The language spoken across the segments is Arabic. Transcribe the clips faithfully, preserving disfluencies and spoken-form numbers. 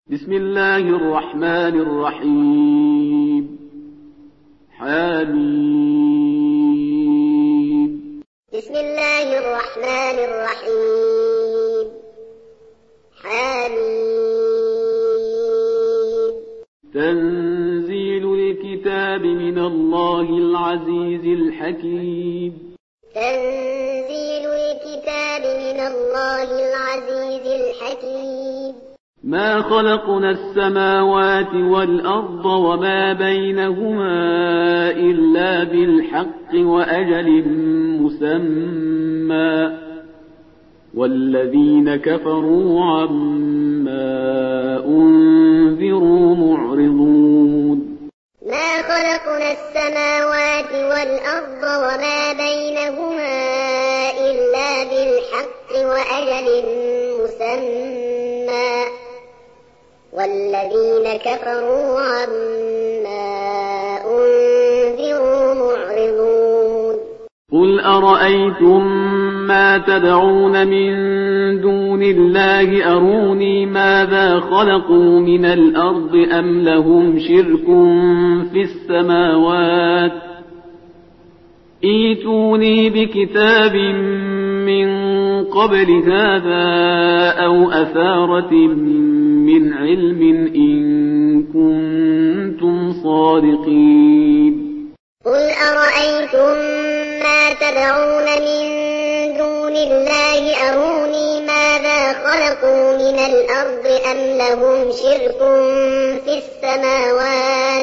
بسم الله الرحمن الرحيم. حميم. بسم الله الرحمن الرحيم. حميم. تنزيل الكتاب من الله العزيز الحكيم. تنزيل الكتاب من الله العزيز الحكيم. ما خلقنا السماوات والأرض وما بينهما إلا بالحق وأجل مسمى والذين كفروا عما أنذروا معرضون. ما خلقنا السماوات والأرض وما بينهما إلا بالحق وأجل مسمى والذين كفروا عما أنذروا معرضون. قل أرأيتم ما تدعون من دون الله أروني ماذا خلقوا من الأرض أم لهم شرك في السماوات ائتوني بكتاب من قبل هذا أو أثارة من علم إن كنتم صادقين. قل أرأيتم ما تدعون من دون الله أروني ماذا خلقوا من الأرض أم لهم شرك في السماوات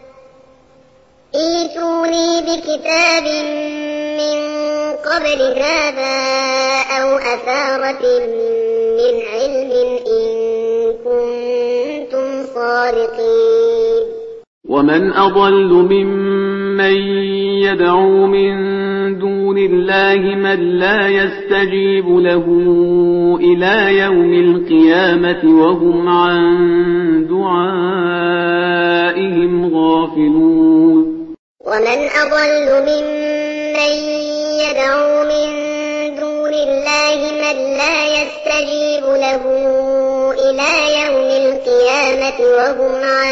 ائتوني بكتاب من قبل هذا أو أثارة من علم إن كنتم صادقين. ومن أضل ممن يدعو من دون الله من لا يستجيب له إلى يوم القيامة وهم عن دعائهم غافلون. ومن أضل ممن يدعو من دون الله من لا يستجيب له إلى يوم القيامة وهم عن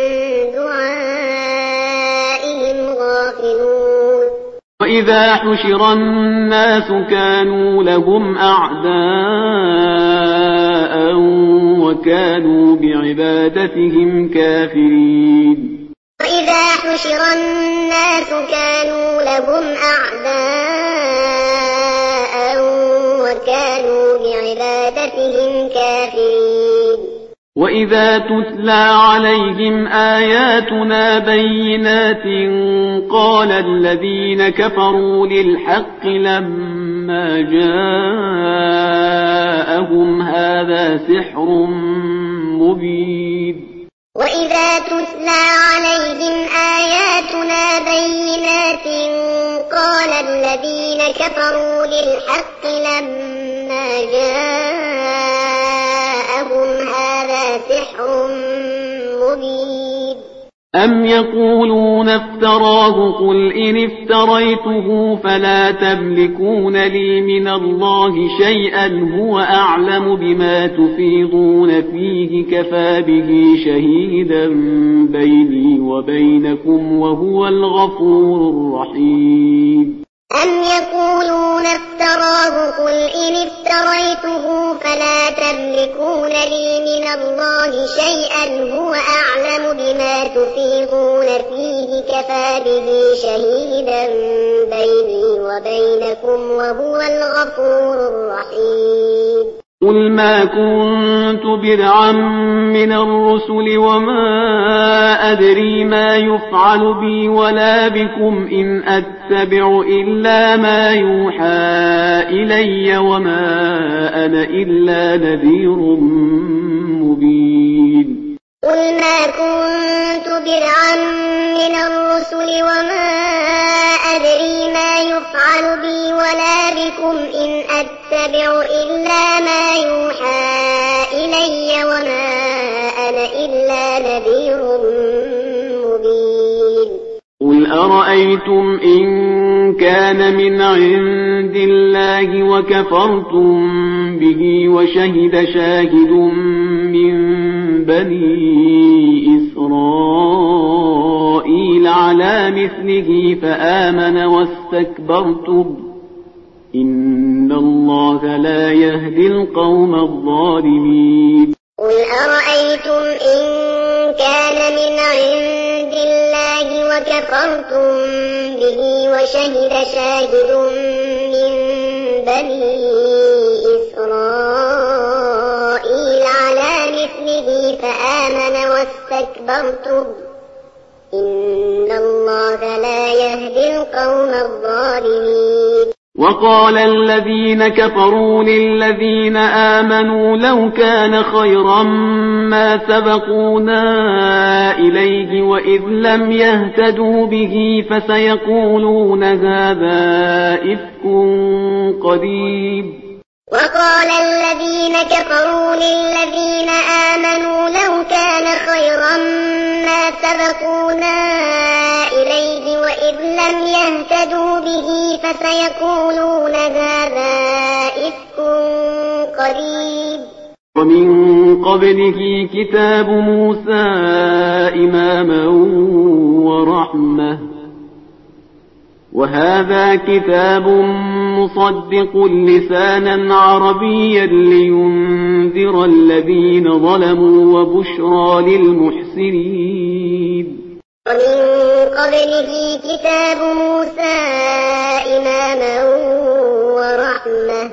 دعائهم غافلون. وإذا حشر الناس كانوا لهم أعداء وكانوا بعبادتهم كافرين. وإذا حشر الناس كانوا لهم أعداء وكانوا بعبادتهم كافرين. وإذا تتلى عليهم آياتنا بينات قال الذين كفروا للحق لما جاءهم هذا سحر مبين. وإذا تتلى عليهم آياتنا بينات قال الذين كفروا للحق لما جاءهم هذا سحر مبين. أم يقولون افتراه قل إن افتريته فلا تملكون لي من الله شيئا هو أعلم بما تفيضون فيه كفى به شهيدا بيني وبينكم وهو الغفور الرحيم. أم يقولون افتراه قل إن افتريته فلا تملكون لي من الله شيئا هو أعلم بما تفيضون فيه كفى به شهيدا بيني وبينكم وهو الغفور الرحيم. قل ما كنت بدعا من الرسل وما أدري ما يفعل بي ولا بكم إن أتبع إلا ما يوحى إلي وما أنا إلا نذير مبين. قل ما كنت بدعا من الرسل وما أدري ما يفعل بي ولا بكم إن أتبع إلا ما يوحى إلي وما أنا إلا نذير مبين. قل أرأيتم إن كان من عند الله وكفرتم به وشهد شاهد من بني إسرائيل على مثله فآمن واستكبرتم إن الله لا يهدي القوم الظالمين. قل أرأيتم إن كان من عند الله وكفرتم به وشهد شاهد من بني إسرائيل على مثله فآمن واستكبرتم إن الله لا يهدي القوم الظالمين. وقال الذين كفروا للذين آمنوا لو كان خيرا ما سبقونا إليه وإذ لم يهتدوا به فسيقولون هذا إفك قديم. وقال الذين كفروا للذين آمنوا لو كان خيرا ما سبقونا إليه وإذ لم يهتدوا به فسيقولون هذا إفك قديم. ومن قبله كتاب موسى إماما ورحمة وهذا كتاب مصدق لسانا عربيا لينذر الذين ظلموا وبشرى للمحسنين. ومن قبله كتاب موسى إماما ورحمة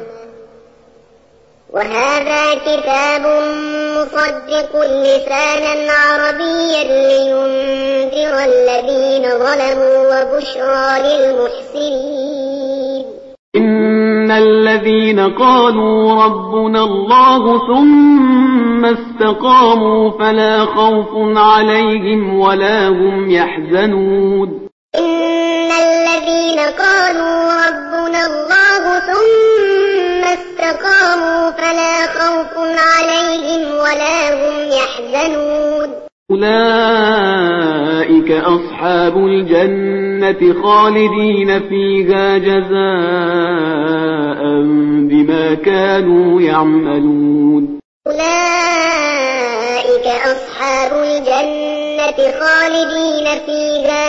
وهذا كتاب مصدق لسانا عربيا لينذر الذين ظلموا وبشرى للمحسنين. إن الذين قالوا ربنا الله ثم استقاموا فلا خوف عليهم ولا هم يحزنون. إن الذين قالوا ربنا الله ثم استقاموا فلا خوف عليهم ولا هم يحزنون. أولئك أصحاب الجنة خالدين فيها جزاء بما كانوا يعملون. أولئك أصحاب الجنة خالدين فيها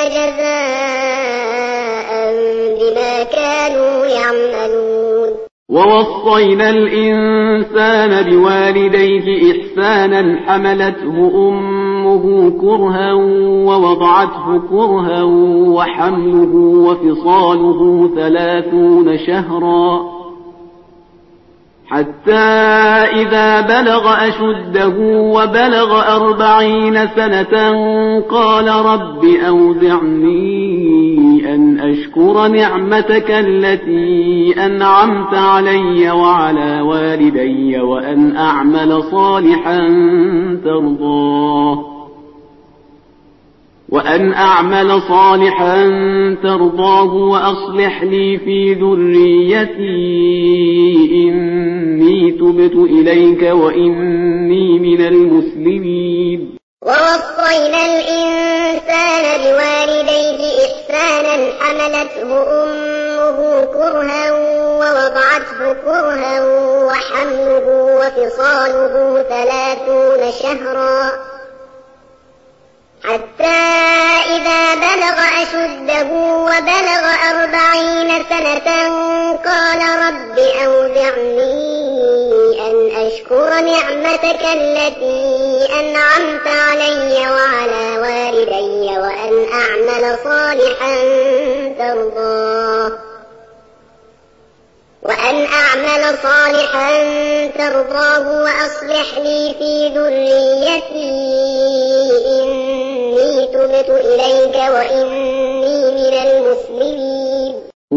جزاء بما كانوا يعملون. ووصينا الإنسان بوالديه إحسانا حملته أمه كرها ووضعته كرها وحمله وفصاله ثلاثون شهرا حتى إذا بلغ أشده وبلغ أربعين سنة قال رب أوزعني أن أشكر نعمتك التي أنعمت علي وعلى والدي وأن أعمل صالحا ترضاه وأن أعمل صالحا ترضاه وأصلح لي في ذريتي إني تبت إليك وإني من المسلمين. ووصينا الإنسان بوالديه إحسانا حملته أمه كرها ووضعته كرها وحمله وفصاله ثلاثون شهرا حتى إذا بلغ أشده وبلغ أربعين سنة قال رب أوزعني أن أشكر نعمتك التي أنعمت علي وعلى والدي وأن أعمل صالحا ترضاه وأن أعمل صالحا ترضاه وأصلح لي في ذريتي إني تبت إليك وإني من المسلمين.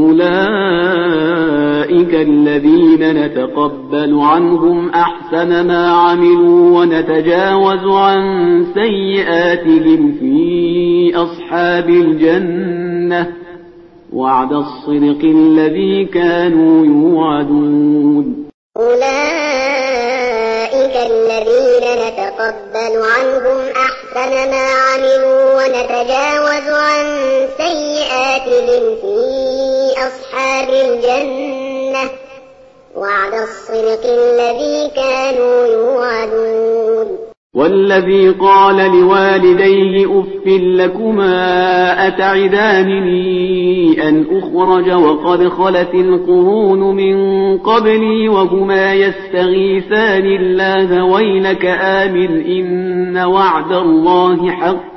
أولئك الذين نتقبل عنهم أحسن ما عملوا ونتجاوز عن سيئاتهم في أصحاب الجنة وعد الصدق الذي كانوا يوعدون. أولئك الذين نتقبل عنهم أحسن ما عملوا ونتجاوز عن سيئاتهم في أصحاب الجنة وعد الصدق الذي كانوا يوعدون. والذي قال لوالديه أف لكما أتعدانني أن أخرج وقد خلت القرون من قبلي وهما يستغيثان الله ويلك آمن إن وعد الله حق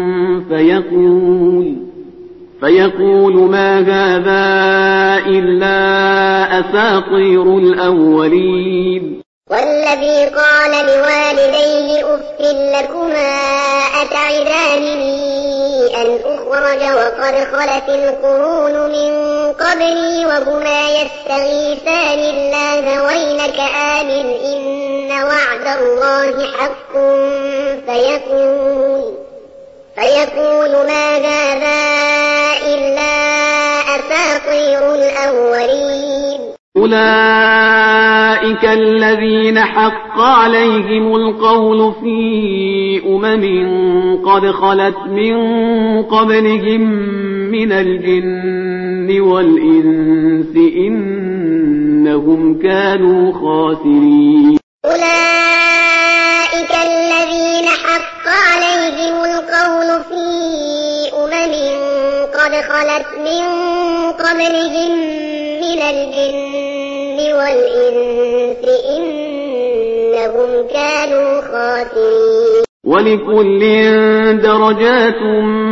فيقول فيقول ما هذا إلا أساطير الأولين والذي قال لوالديه أف لكما أتعدانني أن أخرج وقد خلت القرون من قبلي وهما يستغيثان الله ويلك آمن إن وعد الله حق فيقول فيقول ما هذا إلا أساطير الأولين أولئك الذين حق عليهم القول في أمم قد خلت من قبلهم من الجن والإنس إنهم كانوا خاسرين أولئك الذين حق عليهم القول في أمم قد خلت من قبلهم من الجن والإنس إنهم كانوا خاسرين ولكل درجات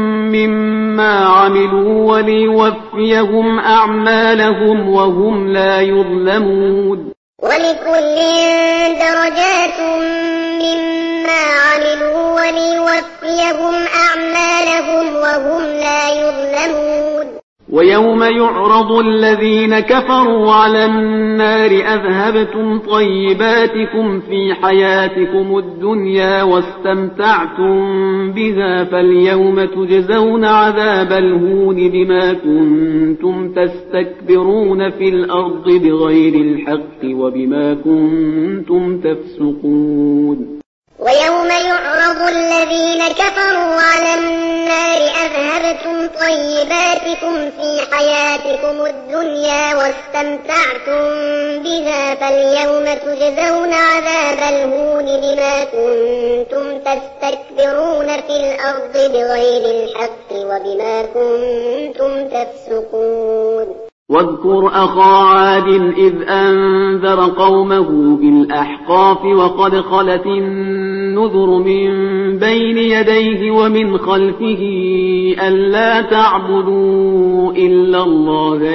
مما عملوا وليوفيهم أعمالهم وهم لا يظلمون ولكل درجات مما عملوا وليوفيهم أعمالهم وهم لا يظلمون ويوم يعرض الذين كفروا على النار أذهبتم طيباتكم في حياتكم الدنيا واستمتعتم بها فاليوم تجزون عذاب الهون بما كنتم تستكبرون في الأرض بغير الحق وبما كنتم تفسقون ويوم يعرض الذين كفروا على النار أذهبتم طيباتكم في حياتكم الدنيا واستمتعتم بها فاليوم تجزون عذاب الهون بما كنتم تستكبرون في الأرض بغير الحق وبما كنتم تفسقون واذكر أخا عاد إذ أنذر قومه بالأحقاف وقد خلت النذر من بين يديه ومن خلفه ألا تعبدوا إلا الله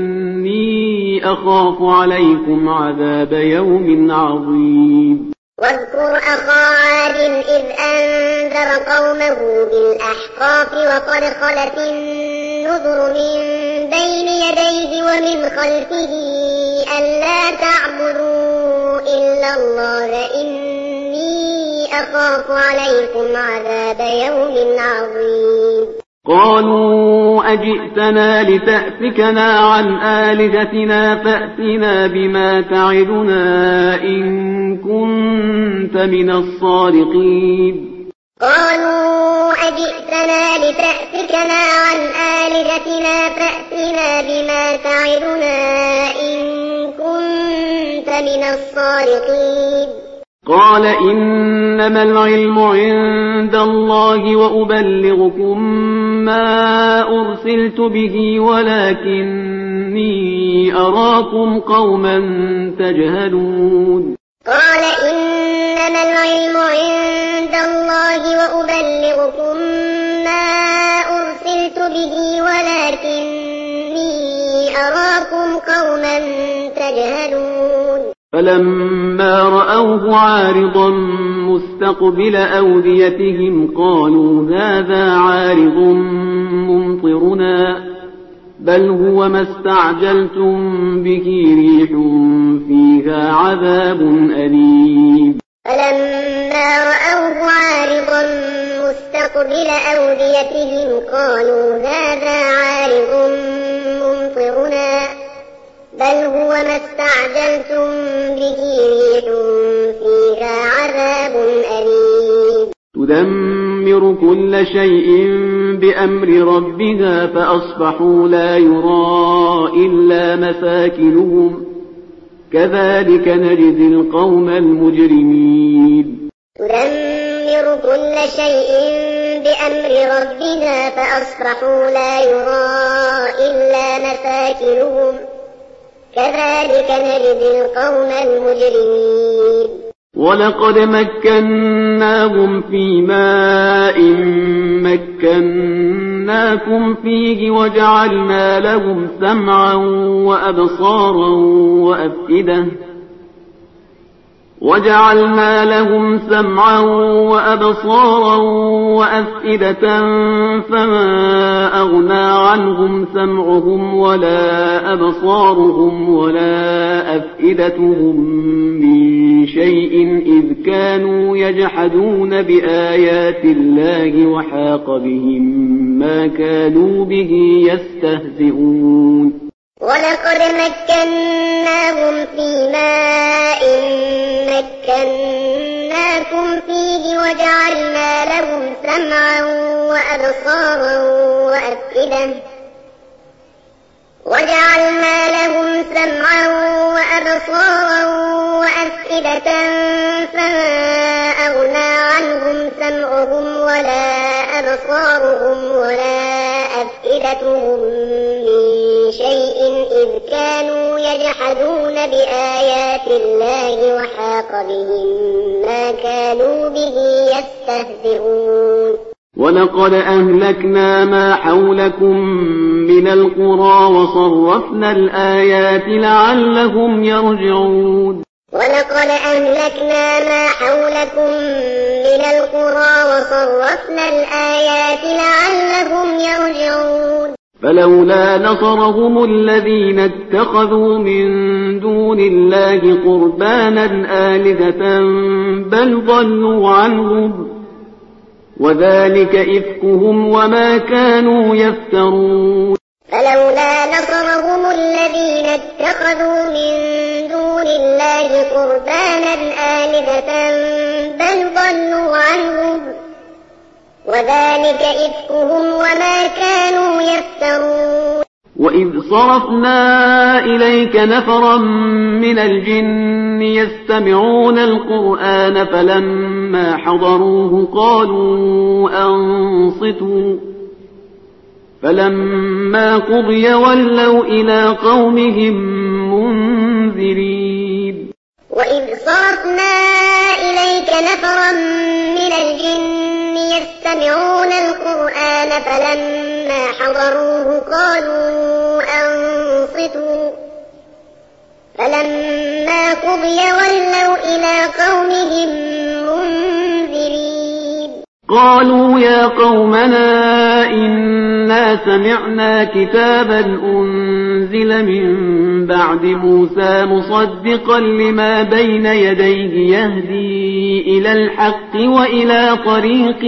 إني أخاف عليكم عذاب يوم عظيم واذكر أخا عاد إذ أنذر قومه بالأحقاف وقد خلت النذر من بين يديه ومن خلفه ألا تعبدوا إلا الله إني أخاف عليكم عذاب يوم عظيم قالوا أجئتنا لتأفكنا عن آلهتنا فأتنا بما تعدنا إن كنت من الصادقين قالوا أجئتنا لتأفكنا عن آلهتنا فأتنا بما تعدنا إن كنت من الصادقين قال إنما العلم عند الله وأبلغكم ما أرسلت به ولكني أراكم قوما تجهلون قال إنما العلم عند الله وأبلغكم ما أرسلت به ولكني أراكم قوما تجهلون فلما رأوه عارضا مستقبل أوديتهم قالوا هذا عارض ممطرنا بل هو ما استعجلتم به ريح فيها عذاب أليم فلما رأوه عارضا مستقبل أوديتهم قالوا هذا عارض ممطرنا بل هو ما استعجلتم به ريح فيها عذاب أليم تدمر كل شيء بأمر ربها فأصبحوا لا يرى إلا مساكنهم كذلك نجزي القوم المجرمين تدمر كل شيء بأمر ربها فأصبحوا لا يرى إلا مساكنهم كذلك نجزي القوم المجرمين ولقد مكناهم في ماء مكناكم فيه وجعلنا لهم سمعا وأبصارا وأفئدة وجعلنا لهم سمعا وأبصارا وأفئدة فما أغنى عنهم سمعهم ولا أبصارهم ولا أفئدتهم من شيء إذ كانوا يجحدون بآيات الله وحاق بهم ما كانوا به يستهزئون ولقد مكناهم في ماء مكناكم فيه وجعلنا لهم سمعا وأبصارا وأفئدة وجعلنا لهم سمعا وأبصارا وأفئدة فما أغنى عنهم سمعهم ولا أبصارهم ولا أفئدتهم من شيء إذ كانوا يجحدون بآيات الله وحاق بهم ما كانوا به يستهزئون ولقد أهلكنا ما حولكم من القرى وصرفنا الآيات لعلهم يرجعون ولقد أهلكنا ما حولكم من القرى وصرفنا الآيات لعلهم يرجعون فلولا نصرهم الذين اتخذوا من دون الله قربانا آلهة بل ضلوا عنهم وذلك إفكهم وما كانوا يفترون فلولا نصرهم الذين اتخذوا من دون الله قربانا آلهة بل ضلوا عنهم وذلك إفكهم وما كانوا يفترون وإذ صرفنا إليك نفرا من الجن يستمعون القرآن فلما حضروه قالوا أنصتوا فلما قضي ولوا إلى قومهم منذرين وإذ صرفنا إليك نفرا من الجن يستمعون القرآن فلما حضروه قالوا أنصتوا فلما قضي ولوا إلى قومهم منذرين قالوا يا قومنا إنا سمعنا كتابا أنزل من بعد موسى مصدقا لما بين يديه يهدي إلى الحق وإلى طريق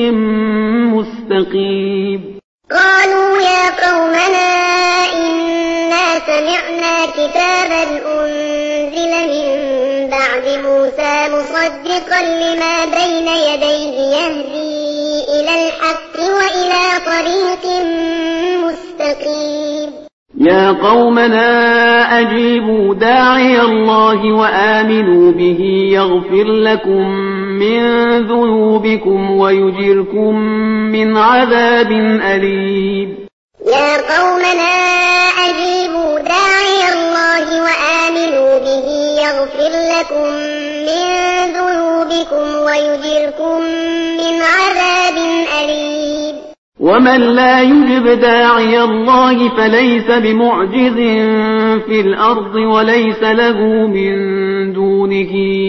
مستقيم قالوا يا قومنا إنا سمعنا كتابا أنزل من بعد موسى مصدقا لما بين يديه يهدي إلى الحق وإلى طريق مستقيم يا قومنا أجيبوا داعي الله وآمنوا به يغفر لكم من ذنوبكم ويجركم من عذاب أليم يا قومنا أجيبوا داعي الله وآمنوا به يغفر لكم من ذنوبكم ويجركم من عذاب أليم ومن لا يجب داعي الله فليس بمعجز في الأرض وليس له من دونه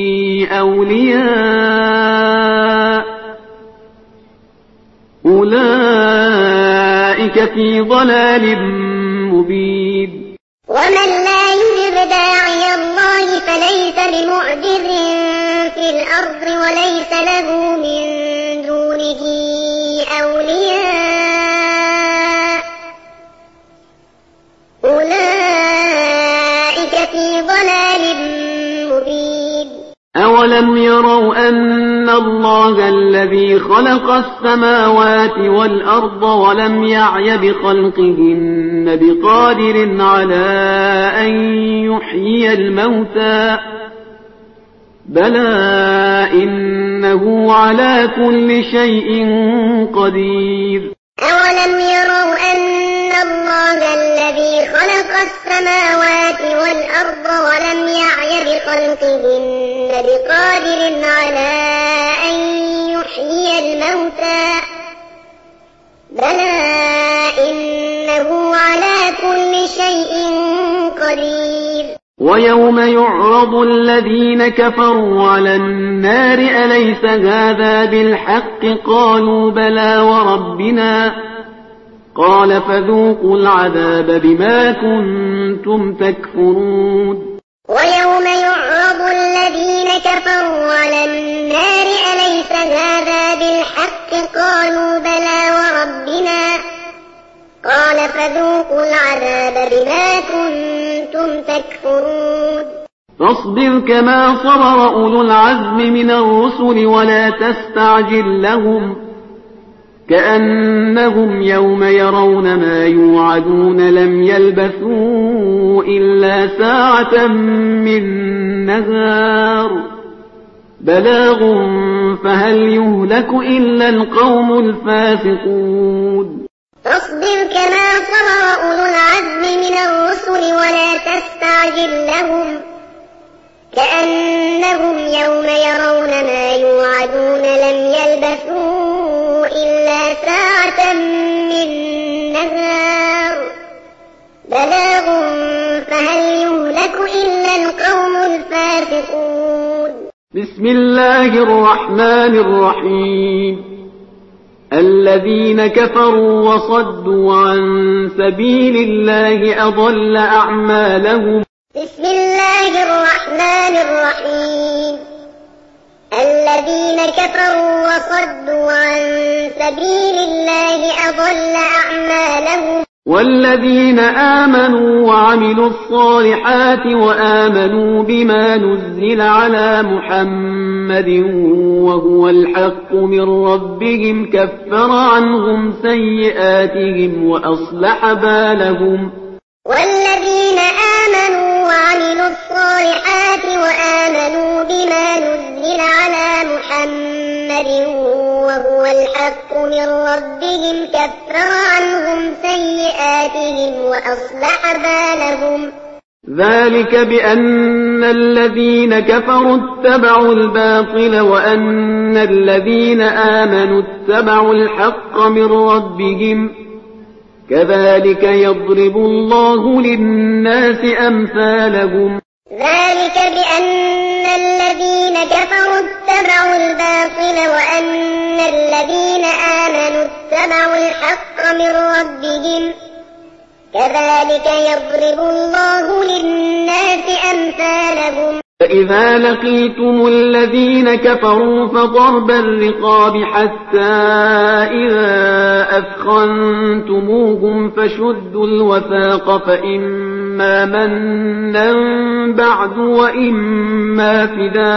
أولياء أولئك في ضلال مبين ومن لا يجب داعي الله فليس بمعجز في الأرض وليس له من دونه أولياء أولئك في ضلال مبين أولم يروا أن الله الذي خلق السماوات والأرض ولم يعي بخلقهن بقادر على أن يحيي الموتى بلى إن إنه على كل شيء قدير. أولم يروا أن الله الذي خلق السماوات والأرض ولم يعي بخلقهن بقادر على أن يحيي الموتى بلى إنه على كل شيء قدير. ويوم يعرض الذين كفروا على النار أليس هذا بالحق قالوا بلى وربنا قال فذوقوا العذاب بما كنتم تكفرون. ويوم يعرض الذين كفروا على النار أليس هذا بالحق قالوا بلى وربنا قال فذوقوا العذاب بما كنتم تكفرون. فاصبر كما صبر أولو العزم من الرسل ولا تستعجل لهم كأنهم يوم يرون ما يوعدون لم يلبثوا إلا ساعة من نهار بلاغ فهل يهلك إلا القوم الفاسقون. فاصبر كما صبر أولو العزم من الرسل ولا تستعجل لهم كأنهم يوم يرون ما يوعدون لم يلبثوا إلا ساعة من نهار بلاغ فهل يهلك إلا القوم الفاسقون. بسم الله الرحمن الرحيم. الذين كفروا وصدوا عن سبيل الله أضل أعمالهم. بسم الله الرحمن الرحيم. الذين كفروا وصدوا عن سبيل الله أضل أعمالهم. والذين آمنوا وعملوا الصالحات وآمنوا بما نزل على محمد وهو الحق من ربهم كفر عنهم سيئاتهم وأصلح بالهم. والذين آمنوا وعملوا الصالحات وآمنوا بما نزل على محمد وهو الحق من ربهم كفر عنهم سيئاتهم وأصلح بالهم. ذلك بأن الذين كفروا اتبعوا الباطل وأن الذين آمنوا اتبعوا الحق من ربهم كذلك يضرب الله للناس أمثالهم. ذلك بأن الذين كفروا اتبعوا الباطل وأن الذين آمنوا اتبعوا الحق من ربهم كذلك يضرب الله للناس أمثالهم. فإذا لقيتم الذين كفروا فضرب الرقاب حتى إذا أثخنتموهم فشدوا الوثاق فإما منا بعد وإما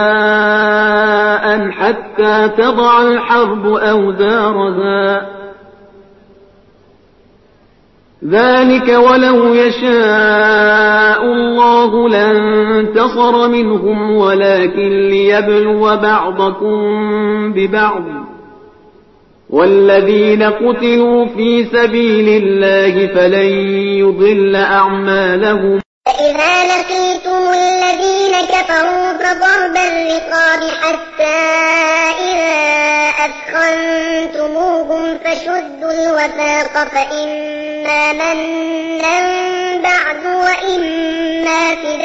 فداء حتى تضع الحرب أوزارها ذلك ولو يشاء الله لانتصر منهم ولكن ليبلو بعضكم ببعض والذين قتلوا في سبيل الله فلن يضل أعمالهم. فإذا لقيتم الذين كفروا فضرب الرقاب حتى إذا أثخنتموهم فشدوا الوثاق فإما منا بعد وإما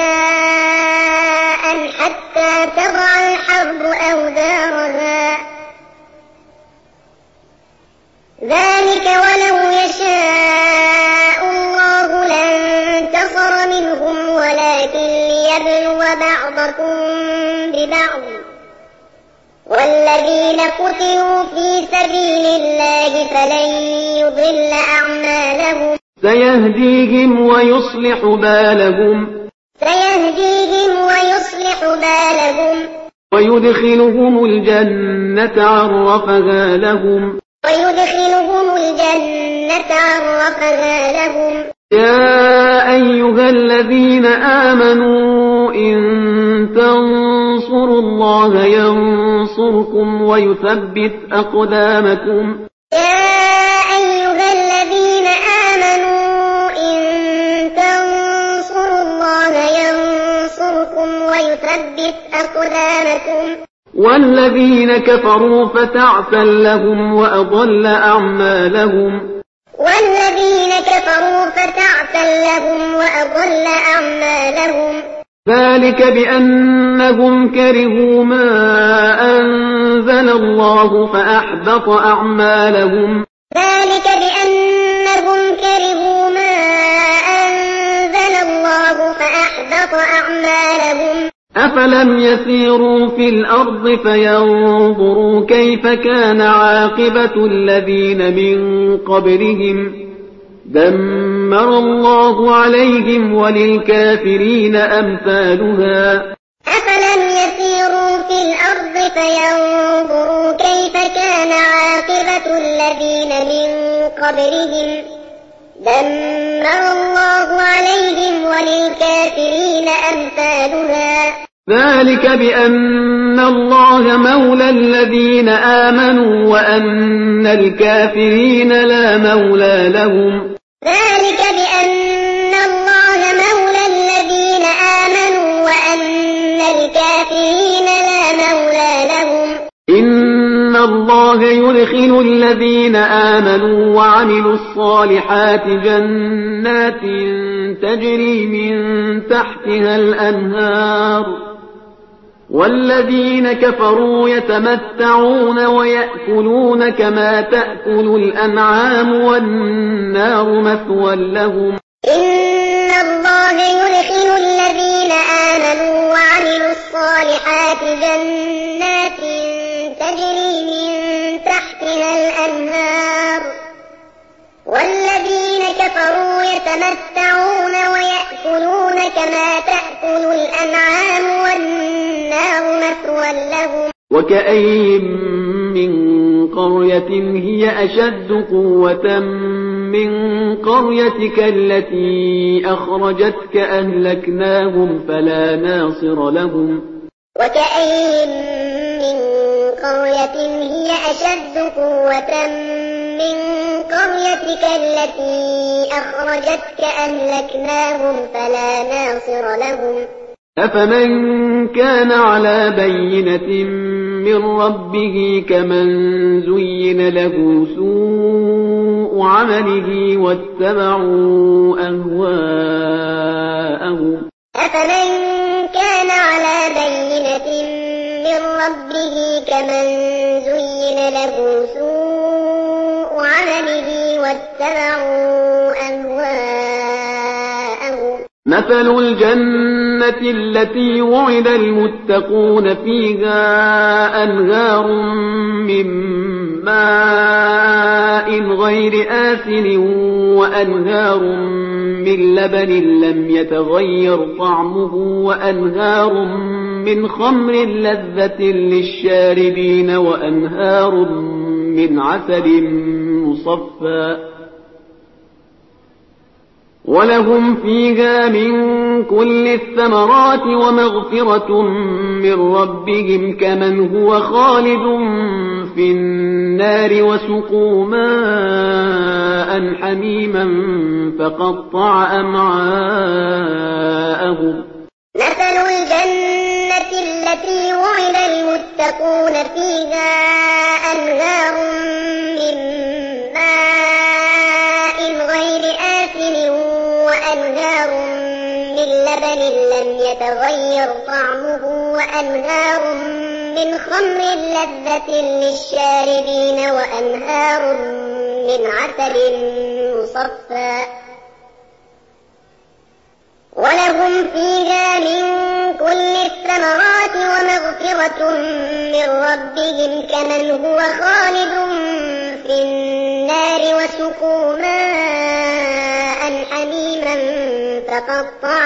فداء حتى تضع الحرب أوزارها ذلك ولو يشاء الله لانتصر منهم ولكن ليبلو بعضكم ببعض والذين قتلوا في سبيل الله فلن يضل أعمالهم. سيهديهم ويصلح بالهم سيهديهم ويصلح بالهم ويدخلهم الجنة عرفها لهم ويدخلهم الجنة عرفها لهم. يا أيها الذين آمنوا إن تنصروا الله ينصركم ويثبت أقدامكم يا أيها الذين آمنوا إن تنصروا الله ينصركم ويثبت أقدامكم والذين كفروا فتعسا لهم وأضل أعمالهم والذين كفروا فتعسا لهم وأضل أعمالهم ذلك بأنهم كرهوا ما أنزل الله فأحبط أعمالهم ذلك بأنهم كرهوا ما أنزل الله فأحبط أعمالهم أفلم يسيروا في الأرض فينظروا كيف كان عاقبة الذين من قبلهم دمر الله عليهم وللكافرين أمثالها أفلم يسيروا في الأرض فينظروا كيف كان عاقبة الذين من قبلهم دمر الله عليهم وللكافرين أمثالها ذلك بأن الله مولى الذين آمنوا وأن الكافرين لا مولى لهم ذلك بأن الله مولى الذين آمنوا وأن الكافرين لا مولى لهم إن الله يدخل الذين آمنوا وعملوا الصالحات جنات تجري من تحتها الأنهار والذين كفروا يتمتعون ويأكلون كما تأكل الأنعام والنار مثوى لهم إن الله يدخل الذين آمنوا وعملوا الصالحات جنات تجري من تحتها الأنهار والذين كفروا يتمتعون ويأكلون كما تأكل الأنعام والنار مثوى لهم وكأين من قرية هي أشد قوة من قريتك التي أخرجتك أهلكناهم فلا ناصر لهم وكأين من قرية هي أشد قوة من قريتك التي أخرجتك أهلكناهم فلا ناصر لهم أفمن كان على بينة من ربه كمن زين له سوء عمله واتبعوا أهواءهم أفمن كان على بينة من ربه كمن زين له سوء عمله واتبعوا أهواءهم مثل الجنة التي وعد المتقون فيها أنهار من ماء غير آسن وأنهار من لبن لم يتغير طعمه وأنهار من خمر لذة للشاربين وأنهار من عسل مصفى ولهم فيها من كل الثمرات ومغفرة من ربهم كمن هو خالد في النار وسقوا ماء حميما فقطع أمعاءهم مثل الجنة التي وعد المتقون فيها أنهار من ماء غير آسن وأنهار من لبن لم يتغير طعمه وأنهار من خمر لذة للشاربين وأنهار من عسل مصفى ولهم فيها من كل الثمرات ومغفرة من ربهم كمن هو خالد في النار وسقوا ماء حميما فقطع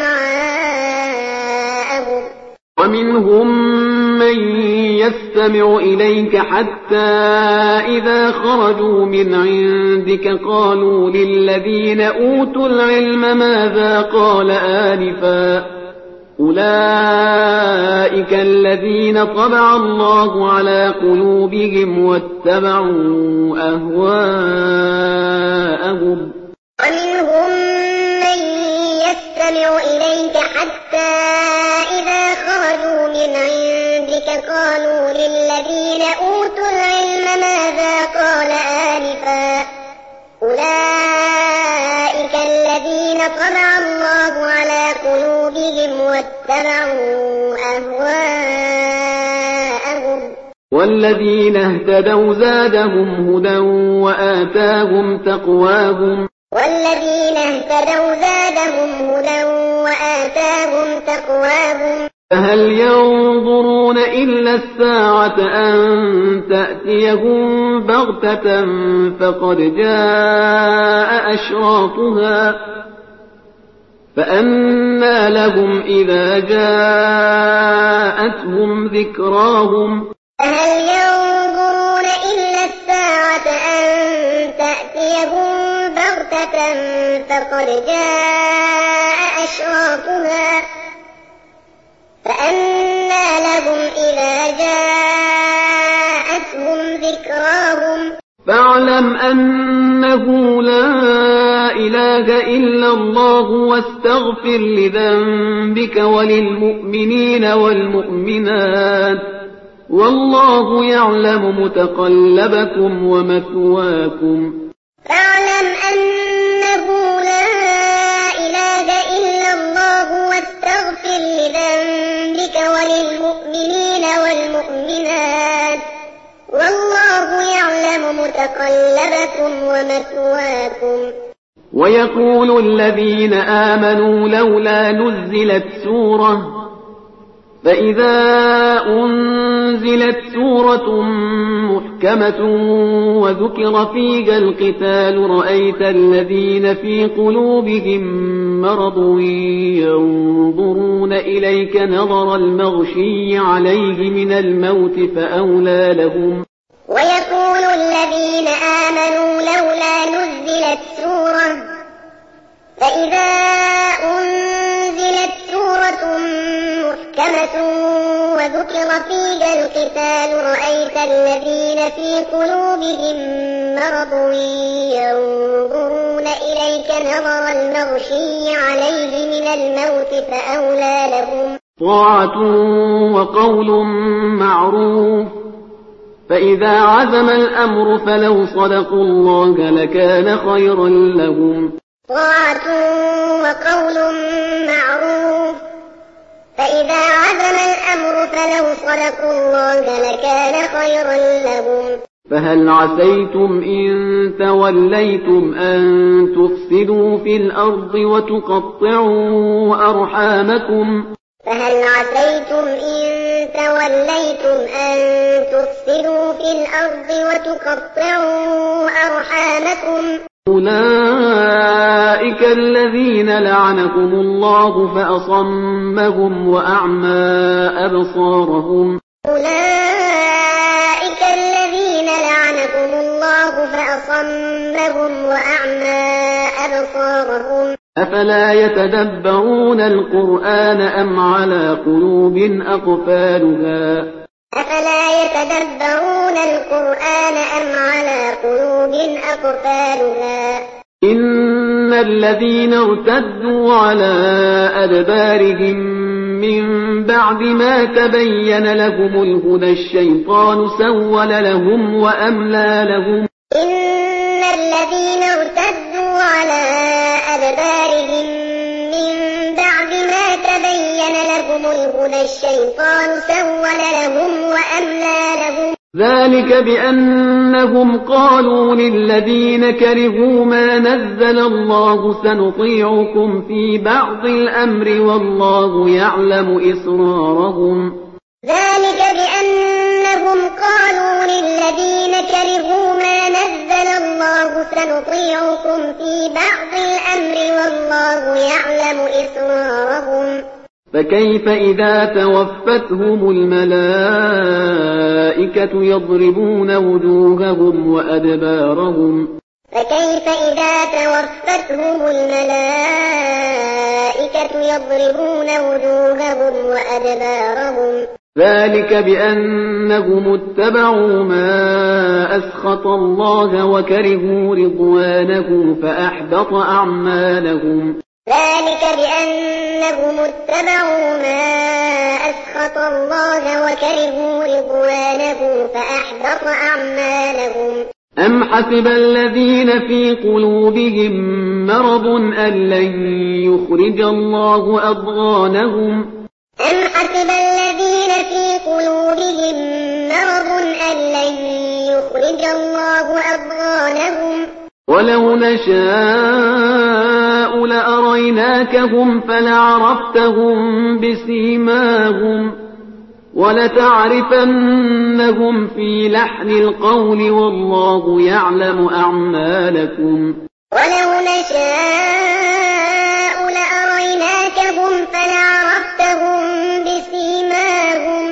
أمعاءهم ومنهم من يستمع إليك حتى إذا خرجوا من عندك قالوا للذين أوتوا العلم ماذا قال آنفا أولئك الذين طبع الله على قلوبهم واتبعوا أهواءهم. ومنهم من يستمع إليك حتى إذا خرجوا من عندك قالوا للذين أوتوا العلم ماذا قال آنفا أولئك الذين طبع الله على قلوبهم واتبعوا أهواءهم. والذين اهتدوا زادهم هدى وآتاهم تقواهم والذين اهتدوا زادهم هدى وآتاهم تقواهم. فهل ينظرون إلا الساعة أن تأتيهم بغتة فقد جاء أشراطها فأنى لهم إذا جاءتهم ذكراهم. فهل ينظرون إلا الساعة أن تأتيهم بغتة فقد جاء أشراطها فأنى لهم إذا جاءتهم ذكراهم. فاعلم أنه لا إله إلا الله واستغفر لذنبك وللمؤمنين والمؤمنات والله يعلم متقلبكم ومثواكم. فاعلم أنه لا إله إلا الله واستغفر لذنبك وللمؤمنين والمؤمنات والله يعلم متقلبكم ومثواكم. ويقول الذين آمنوا لولا نزلت سورة فإذا أنزلت سورة محكمة وذكر فيها القتال رأيت الذين في قلوبهم مرض ينظرون إليك نظر المغشي عليه من الموت فأولى لهم. ويقول الذين آمنوا لولا نزلت سورة فإذا أنزلت سورة محكمة وذكر فيها القتال رأيت الذين في قلوبهم مرض ينظرون إليك نظر المغشي عليه من الموت فأولى لهم. طاعة وقول معروف فإذا عزم الأمر فلو صدقوا الله لكان خيرا لهم. طاعة وقول معروف فإذا عزم الأمر فلو صدقوا الله لكان خيرا لهم. فهل عسيتم إن توليتم أن تفسدوا في الأرض وتقطعوا أرحامكم. فهل عسيتم إن توليتم أن تفسدوا في الأرض وتقطعوا أرحامكم. أولئك الذين لعنهم الله فأصمهم وأعمى أبصارهم. أولئك الذين لعنهم الله فأصمهم وأعمى أبصارهم. أفلا يتدبرون القرآن أم على قلوب أقفالها. أفلا يتدبرون القرآن أم على قلوب أقفالها. إن الذين ارتدوا على أدبارهم من بعد ما تبين لهم الهدى الشيطان سول لهم وأملى لهم. إن الذين ارتدوا على أدبارهم من بعد ما تبين لهم الهدى الشيطان سول لهم وأملى لهم. ذلك بأنهم قالوا للذين كرهوا ما نزل الله سنطيعكم في بعض الأمر والله يعلم إسرارهم. ذلك بأنهم قالوا للذين كرهوا ما نزل الله سنطيعكم في بعض الأمر والله يعلم إسرارهم. فكيف إذا توفتهم الملائكة يضربون وجوههم وأدبارهم. فكيف إذا توفتهم الملائكة يضربون وجوههم وأدبارهم ذلك بأنهم اتبعوا ما أسخط الله وكرهوا رضوانه فأحبط أعمالهم ذلك بأنهم اتبعوا ما أسخط الله وكرهوا رضوانه فأحبط أعمالهم أم حسب الذين في قلوبهم مرض أن لن يخرج الله أضغانهم أم حسب الذين في قلوبهم مرض أن لن يخرج الله أضغانهم ولو نشاء لأريناكهم فلعرفتهم بسيماهم ولتعرفنهم في لحن القول والله يعلم أعمالكم ولو نشاء لأريناكهم فلعرفتهم بسيماهم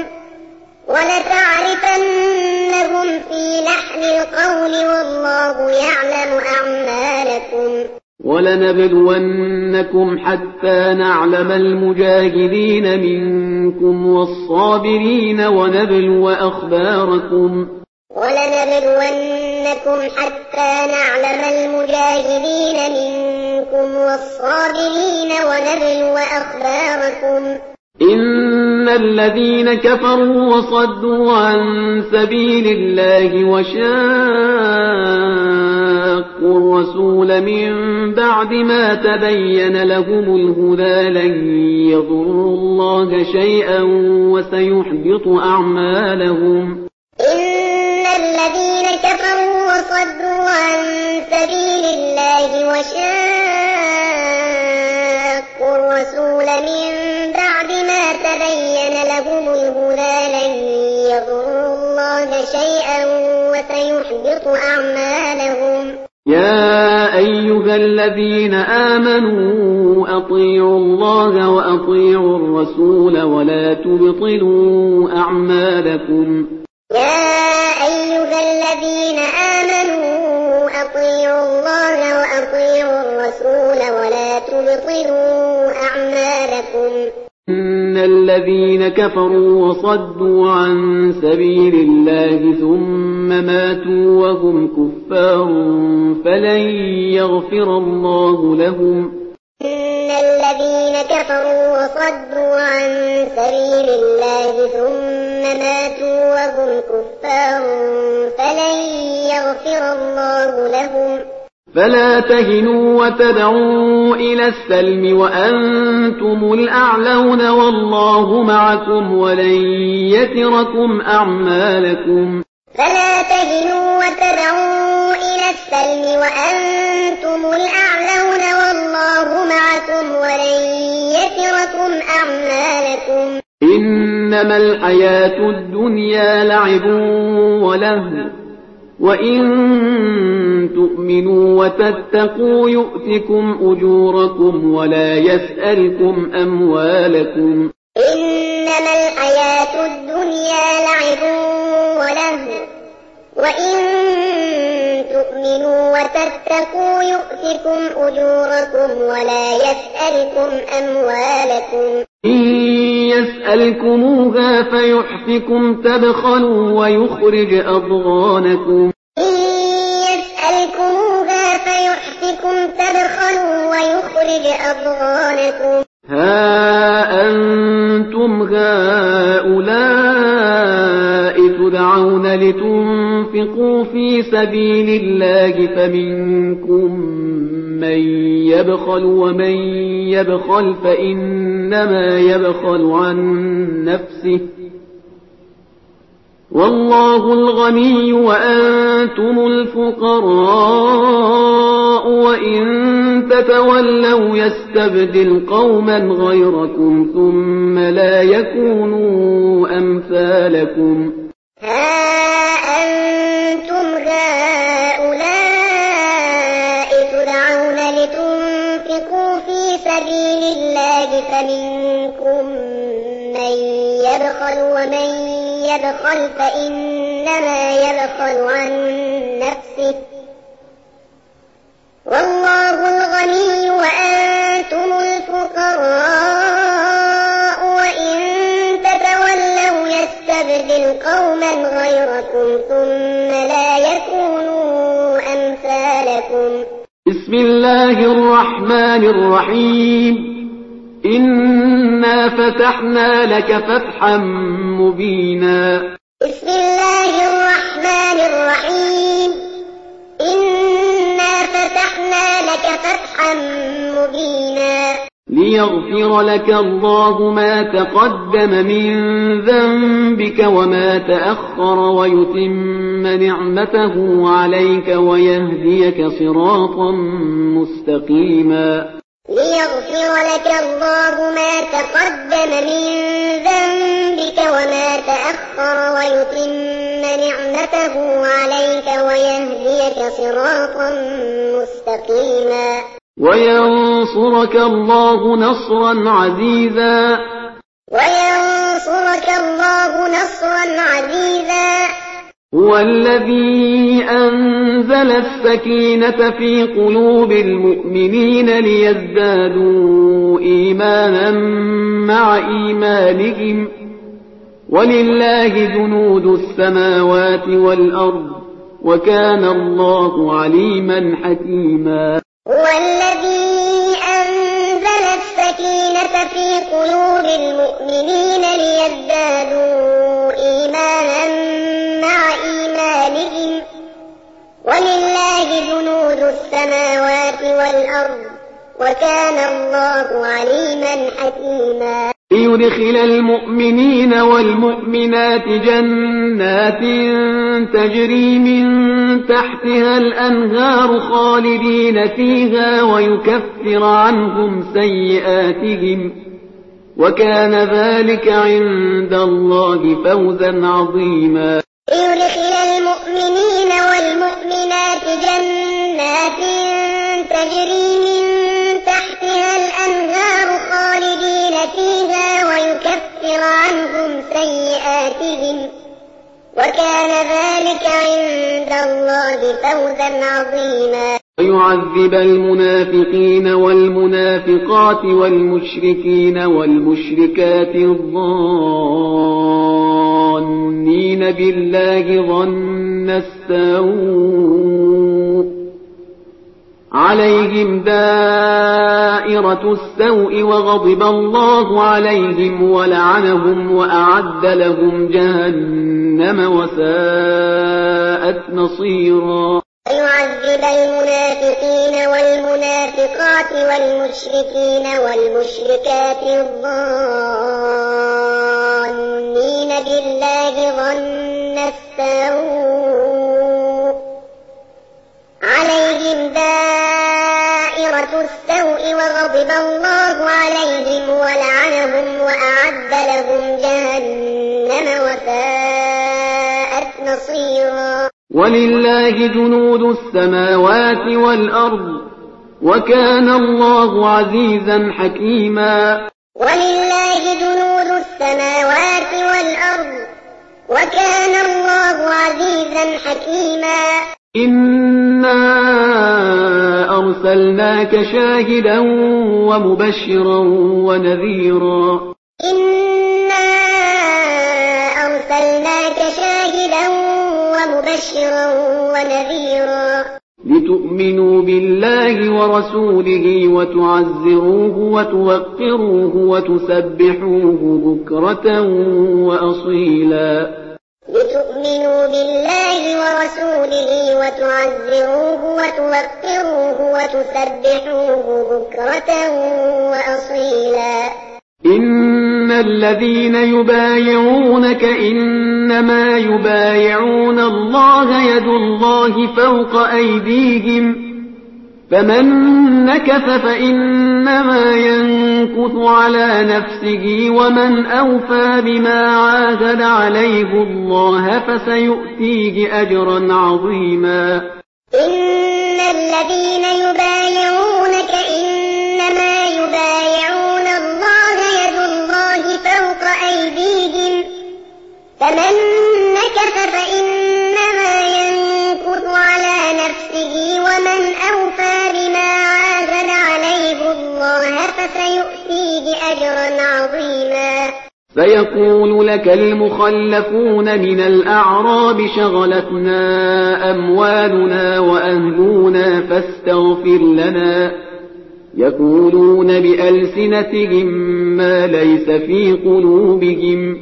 ولتعرفنهم في لحن القول والله يعلم أعمالكم ولنبلونكم حتى نعلم المجاهدين منكم والصابرين ونبلو أخباركم ولنبلونكم حتى نعلم المجاهدين منكم والصابرين ونبلو أخباركم إن الذين كفروا وصدوا عن سبيل الله وشاقوا الرسول من بعد ما تبين لهم الهدى لن يضروا الله شيئا وسيحبط أعمالهم إن الذين كفروا وصدوا عن سبيل الله وشاقوا الرسول من بعد ما تبين لهم الهدى لن يضروا الله شيئا وسيحبط أعمالهم يا أيها الذين آمنوا أطيعوا الله وأطيعوا الرسول ولا تبطلوا أعمالكم يا أيها الذين آمنوا أطيعوا الله وأطيعوا الرسول ولا تبطلوا أعمالكم إن الذين كفروا وصدوا عن سبيل الله ثم ماتوا وهم كفار فلن يغفر الله لهم إن الذين كفروا وصدوا عن سبيل الله ثم ماتوا وهم كفار فلن يغفر الله لهم فلا تهنوا وتدعوا إلى السلم وأنتم الأعلون والله معكم ولن يتركم أعمالكم فلا تهنوا وتدعوا إلى السلم وأنتم الأعلون والله معكم ولن يتركم أعمالكم إنما الحياة الدنيا لعب ولهو وإن تؤمنوا وتتقوا يؤتكم أجوركم ولا يسألكم أموالكم إنما الحياة الدنيا لعب ولهو وإن تؤمنوا وتتقوا يؤتكم أجوركم ولا يسألكم أموالكم إن يسألكموها فيحفكم تبخلوا ويخرج أضغانكم إن يسألكموها فيحفكم تبخلوا ويخرج أضغانكم ها أنتم هؤلاء تدعون لتنفقوا في سبيل الله فمنكم من يبخل ومن يبخل فإنما يبخل عن نفسه والله الغني وأنتم الفقراء وإن تتولوا يستبدل قوما غيركم ثم لا يكونوا أمثالكم ها أنتم هؤلاء تدعون لتنفقوا في سبيل الله فمنكم من يبخل ومن يبخل فإنما يبخل عن نفسه لكم. بسم الله الرحمن الرحيم. إنا فتحنا لك فتحا مبينا. بسم الله الرحمن الرحيم. إنا فتحنا لك فتحا مبينا. ليغفر لك الله ما تقدم من ذنبك وما تأخر ويتم نعمته عليك ويهديك صراطا مستقيما. ليغفر لك الله ما تقدم من ذنبك وما تأخر ويتم نعمته عليك ويهديك صراطا مستقيما. وينصرك الله نصرا عزيزا. وينصرك الله نصرا عزيزا. هو الذي أنزل السكينة في قلوب المؤمنين ليزدادوا إيمانا مع إيمانهم ولله جنود السماوات والأرض وكان الله عليما حكيما. هو الذي أنزل السكينة في قلوب المؤمنين ليزدادوا إيمانا مع إيمانهم ولله جنود السماوات والأرض وكان الله عليما حكيما. ليدخل المؤمنين والمؤمنات جنات تجري من تحتها الأنهار خالدين فيها ويكفر عنهم سيئاتهم وكان ذلك عند الله فوزا عظيما. ليدخل المؤمنين والمؤمنات جنات تجري من تحتها الأنهار خالدين فيها ويكفر عنهم سيئاتهم وكان ذلك عند الله فوزا عظيما. ويعذب المنافقين والمنافقات والمشركين والمشركات الظانين بالله ظن السوء عليهم دائرة السوء وغضب الله عليهم ولعنهم وأعد لهم جهنم وساءت مصيرا. ويعذب المنافقين والمنافقات والمشركين والمشركات الظانين بالله ظن السوء عليهم دائرة السوء وغضب الله عليهم ولعنهم وأعد لهم جهنم وساءت مصيرا. ولله جنود السماوات والأرض وكان الله عزيزا حكيما. ولله جنود السماوات والأرض وكان الله عزيزا حكيما. إنا أرسلناك شاهدا ومبشرا ونذيرا. إنا أرسلناك شاهدا ومبشرا ونذيرا. لتؤمنوا بالله ورسوله وتعزروه وتوقروه وتسبحوه بكرة وأصيلا. لتؤمنوا بالله ورسوله وتعزروه وتوقروه وتسبحوه بكرة وأصيلا. إن الذين يبايعونك إنما يبايعون الله يد الله فوق أيديهم فمن نكث فإنما ينكث على نفسه ومن أوفى بما عاهد عليه الله فسيؤتيه أجرا عظيما. إن الذين يبايعونك إنما يبايعون الله يد الله فوق أيديهم فمن نكث فإنما ينكث على نفسه ومن أوفى بما عاهد عليه الله فسيؤتيه أجرا عظيما. سيقول لك المخلفون من الأعراب شغلتنا أموالنا وأهلنا فاستغفر لنا يقولون بألسنتهم ما ليس في قلوبهم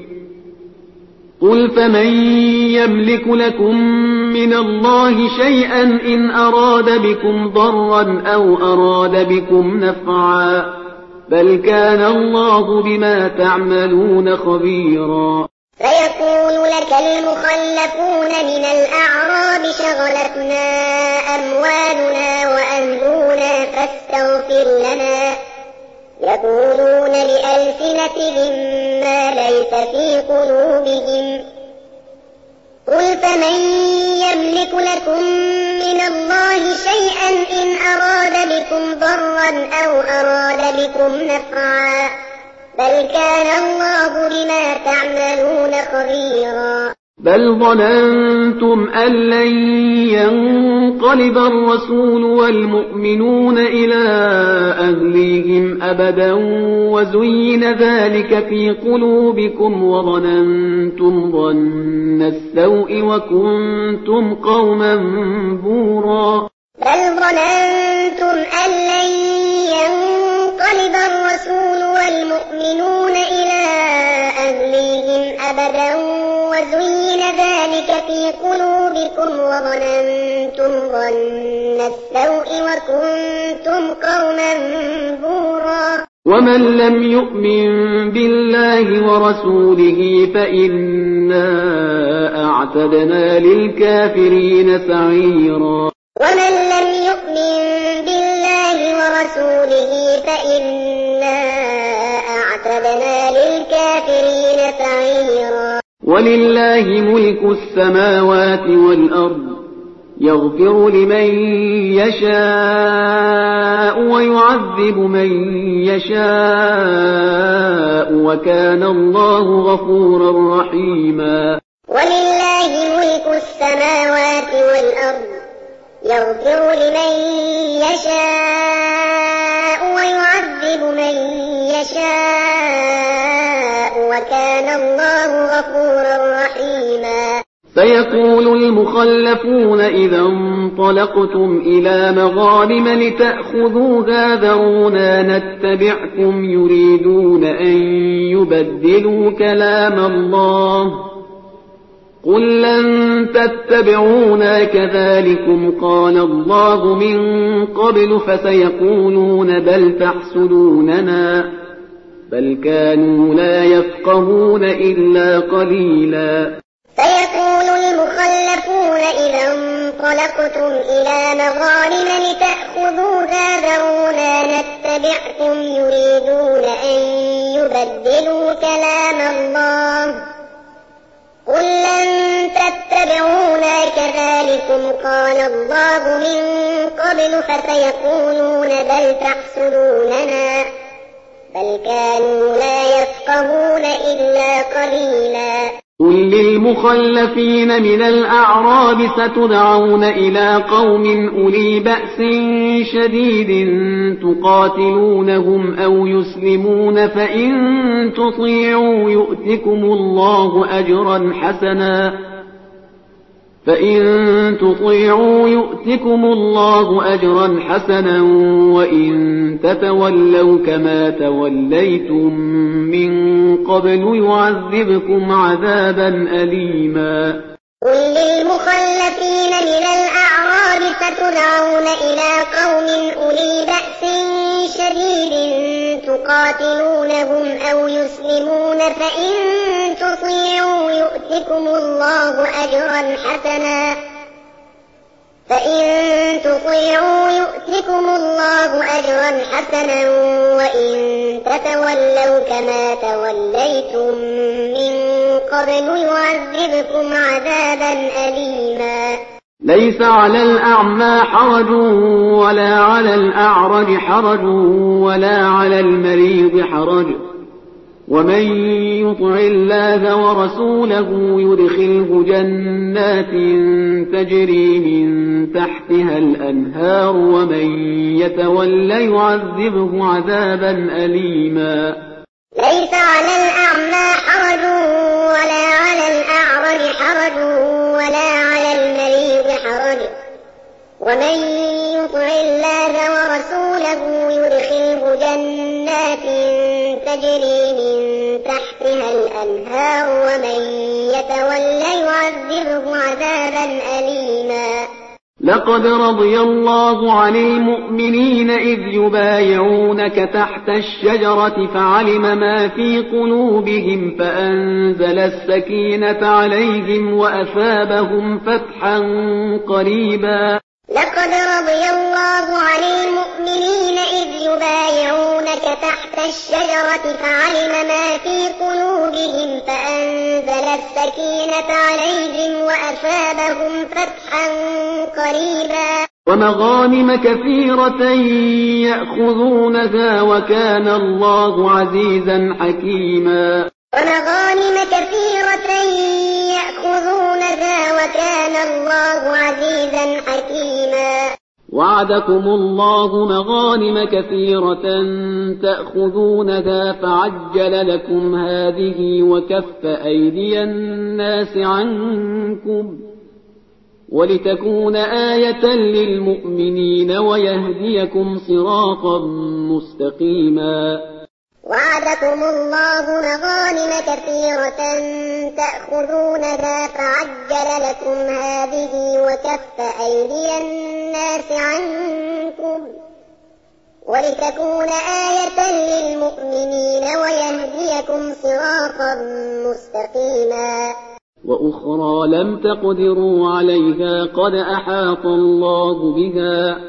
قل فمن يملك لكم من الله شيئا إن أراد بكم ضرا أو أراد بكم نفعا بل كان الله بما تعملون خبيرا. سيقول لك المخلفون من الأعراب شغلتنا أموالنا وأهلنا فاستغفر لنا يقولون بألسنتهم ما ليس في قلوبهم قل فمن يملك لكم من الله شيئا إن أراد بكم ضرا أو أراد بكم نفعا بل كان الله بما تعملون خبيرا. بل ظننتم أن لن ينقلب الرسول والمؤمنون إلى أهليهم أبدا وزين ذلك في قلوبكم وظننتم ظن السوء وكنتم قوما بورا. بل ظننتم أن لن ينقلب الرسول والمؤمنون إلى أهليهم أبدا وزين ذلك في قلوبكم وظننتم ظن السوء وكنتم قوما بورا. ومن لم يؤمن بالله ورسوله فإنا أعتدنا للكافرين سعيرا. ومن لم يؤمن بالله ورسوله فإنا أعتدنا للكافرين سعيرا. ولله ملك السماوات والأرض يغفر لمن يشاء ويعذب من يشاء وكان الله غفورا رحيما. ولله ملك السماوات والأرض يغفر لمن يشاء ويعذب من يشاء وكان الله غفورا رحيما. سيقول المخلفون إذا انطلقتم إلى مغانم لتأخذوها ذرونا نتبعكم يريدون أن يبدلوا كلام الله قل لن تتبعونا كذلكم قال الله من قبل فسيقولون بل تحسدوننا بل كانوا لا يفقهون إلا قليلا. سيقول المخلفون إذا انطلقتم إلى مغانم لتأخذوها ذرونا نتبعكم يريدون أن يبدلوا كلام الله قل لن تتبعونا كذلكم قال الله من قبل فسيقولون بل تحسدوننا بل كانوا لا يفقهون إلا قليلا. قل للمخلفين من الأعراب ستدعون إلى قوم أولي بأس شديد تقاتلونهم أو يسلمون فإن تطيعوا يؤتكم الله أجرا حسنا فإن تطيعوا يؤتكم الله أجرا حسنا وإن تتولوا كما توليتم من قبل يعذبكم عذابا أليما. قل للمخلفين من الأعراب ستدعون إلى قوم أولي بأس شديد تقاتلونهم أو يسلمون فإن تطيعوا يؤتكم الله أجرا حسنا فإن تطيعوا يؤتكم الله أجرا حسنا وإن تتولوا كما توليتم من قبل يعذبكم عذابا أليما. ليس على الأعمى حرج ولا على الأعرج حرج ولا على المريض حرج ومن يطع الله ورسوله يدخله جنات تجري من تحتها الأنهار ومن يتولى يعذبه عذابا أليما. ليس على الأعمى ومن يطع الله ورسوله يدخله جنات تجري من تحتها الأنهار ومن يتولى يعذبه عذابا أليما. لقد رضي الله عن المؤمنين إذ يبايعونك تحت الشجرة فعلم ما في قلوبهم فأنزل السكينة عليهم وأثابهم فتحا قريبا. لقد رضي الله عن المؤمنين إذ يبايعونك تحت الشجرة فعلم ما في قلوبهم فأنزل السكينة عليهم وأثابهم فتحا قريبا. ومغانم كثيرة يأخذونها وكان الله عزيزا حكيما. ومغانم كثيرة يأخذونها وكان الله عزيزا حكيما. وعدكم الله مغانم كثيرة تأخذونها فعجل لكم هذه وكف أيدي الناس عنكم ولتكون آية للمؤمنين ويهديكم صراطا مستقيما. وعدكم الله مغانم كثيرة تأخذونها فعجل لكم هذه وكف أيدي الناس عنكم ولتكون آية للمؤمنين ويهديكم صراطا مستقيما. وأخرى لم تقدروا عليها قد أحاط الله بها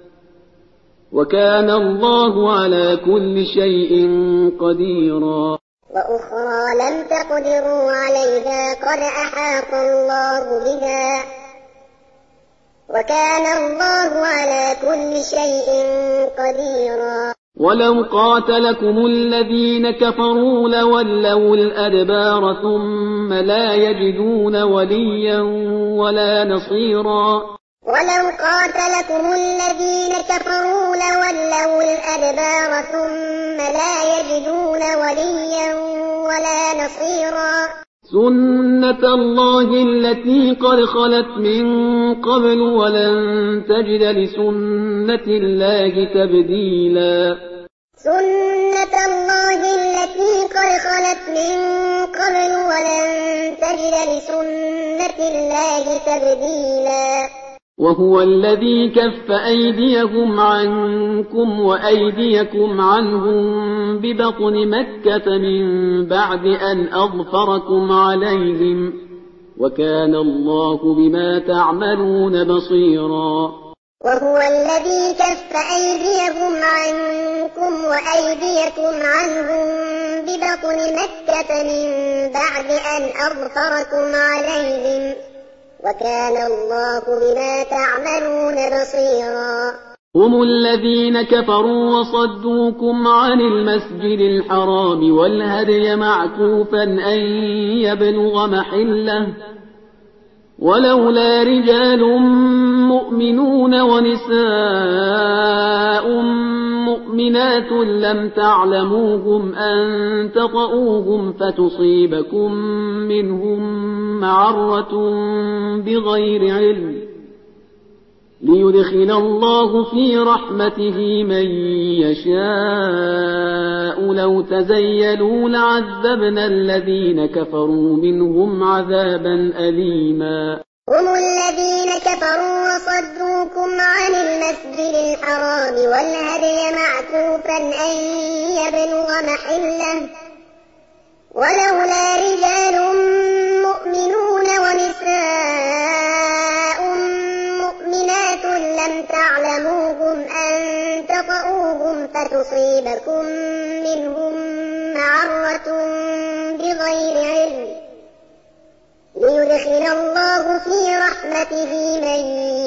وكان الله على كل شيء قديرا. وأخرى لم تقدروا عليها قد أحاط الله بها وكان الله على كل شيء قديرا. ولو قاتلكم الذين كفروا لولوا الأدبار ثم لا يجدون وليا ولا نصيرا. ولو قاتلكم الذين كفروا لولوا الأدبار ثم لا يجدون وليا ولا نصيرا. سنة الله التي قد خلت من قبل ولن تجد لسنة الله تبديلا. سنة الله التي قد خلت من قبل ولن تجد لسنة الله تبديلا. وهو الذي كف أيديهم عنكم وأيديكم عنهم ببطن مكة من بعد أن أظفركم عليهم وكان الله بما تعملون بصيرا. وهو الذي كف أيديهم عنكم وأيديكم عنهم ببطن مكة من بعد أن أظفركم عليهم وكان الله بما تعملون بصيرا. هم الذين كفروا وصدوكم عن المسجد الحرام والهدي معكوفا أن يبلغ محله ولولا رجال مؤمنون ونساء مؤمنات لم تعلموهم أن تطؤوهم فتصيبكم منهم معرة بغير علم ليدخل الله في رحمته من يشاء لو تزيلوا لعذبنا الذين كفروا منهم عذابا أليما. هم الذين كفروا وصدوكم عن المسجد الحرام والهدي معكوفا أن يبلغ محله ولولا رجال مؤمنون ونساء مؤمنات لم تعلموهم أن تطؤوهم فتصيبكم منهم معرة بغير علم ليدخل الله في رحمته من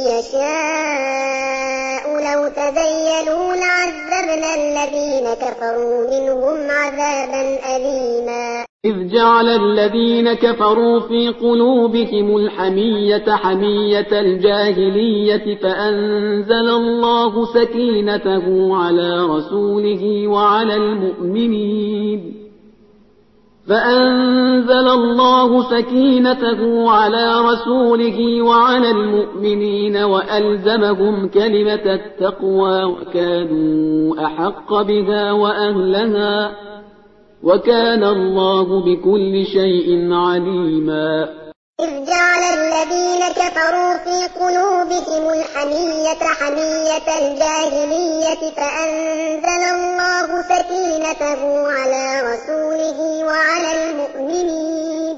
يشاء لو تزيلوا لعذبنا الذين كفروا منهم عذابا أليما. إذ جعل الذين كفروا في قلوبهم الحمية حمية الجاهلية فأنزل الله سكينته على رسوله وعلى المؤمنين فأنزل الله سكينته على رسوله وعلى المؤمنين وألزمهم كلمة التقوى وكانوا أحق بها وأهلها وكان الله بكل شيء عليما. إذ جعل الذين كفروا في قلوبهم الحمية حمية الجاهلية فأنزل الله سكينته على رسوله وعلى المؤمنين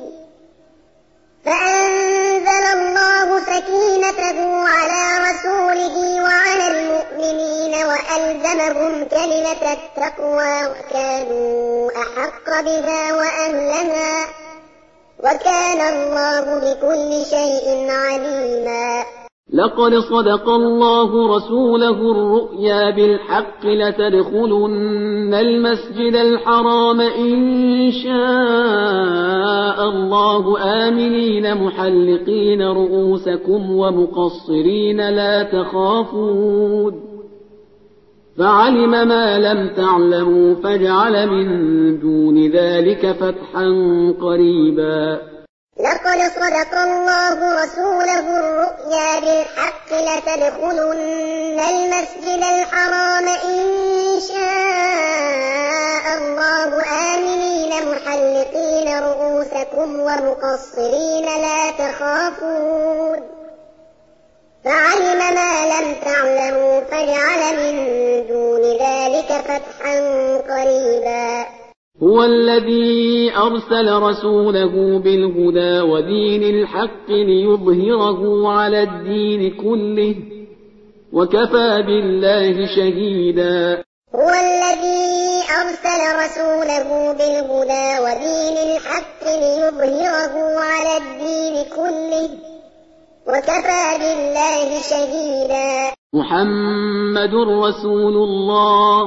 فأنزل الله سكينته على رسوله وعلى المؤمنين وألزمهم كلمة التقوى وكانوا أحق بها وأهلها وكان الله بكل شيء عليما. لقد صدق الله رسوله الرؤيا بالحق لتدخلن المسجد الحرام إن شاء الله آمنين محلقين رؤوسكم ومقصرين لا تخافون فعلم ما لم تعلموا فجعل من دون ذلك فتحا قريبا. لقد صدق الله رسوله الرؤيا بالحق لتدخلن المسجد الحرام إن شاء الله آمنين محلقين رؤوسكم ومقصرين لا تخافون فعلم ما لم تعلموا فجعل من دون ذلك فتحا قريبا. هو الذي أرسل رسوله بالهدى ودين الحق ليظهره على الدين كله وكفى بالله شهيدا. هو الذي أرسل رسوله بالهدى ودين الحق ليظهره على الدين كله وكفى بالله شهيدا. محمد رسول الله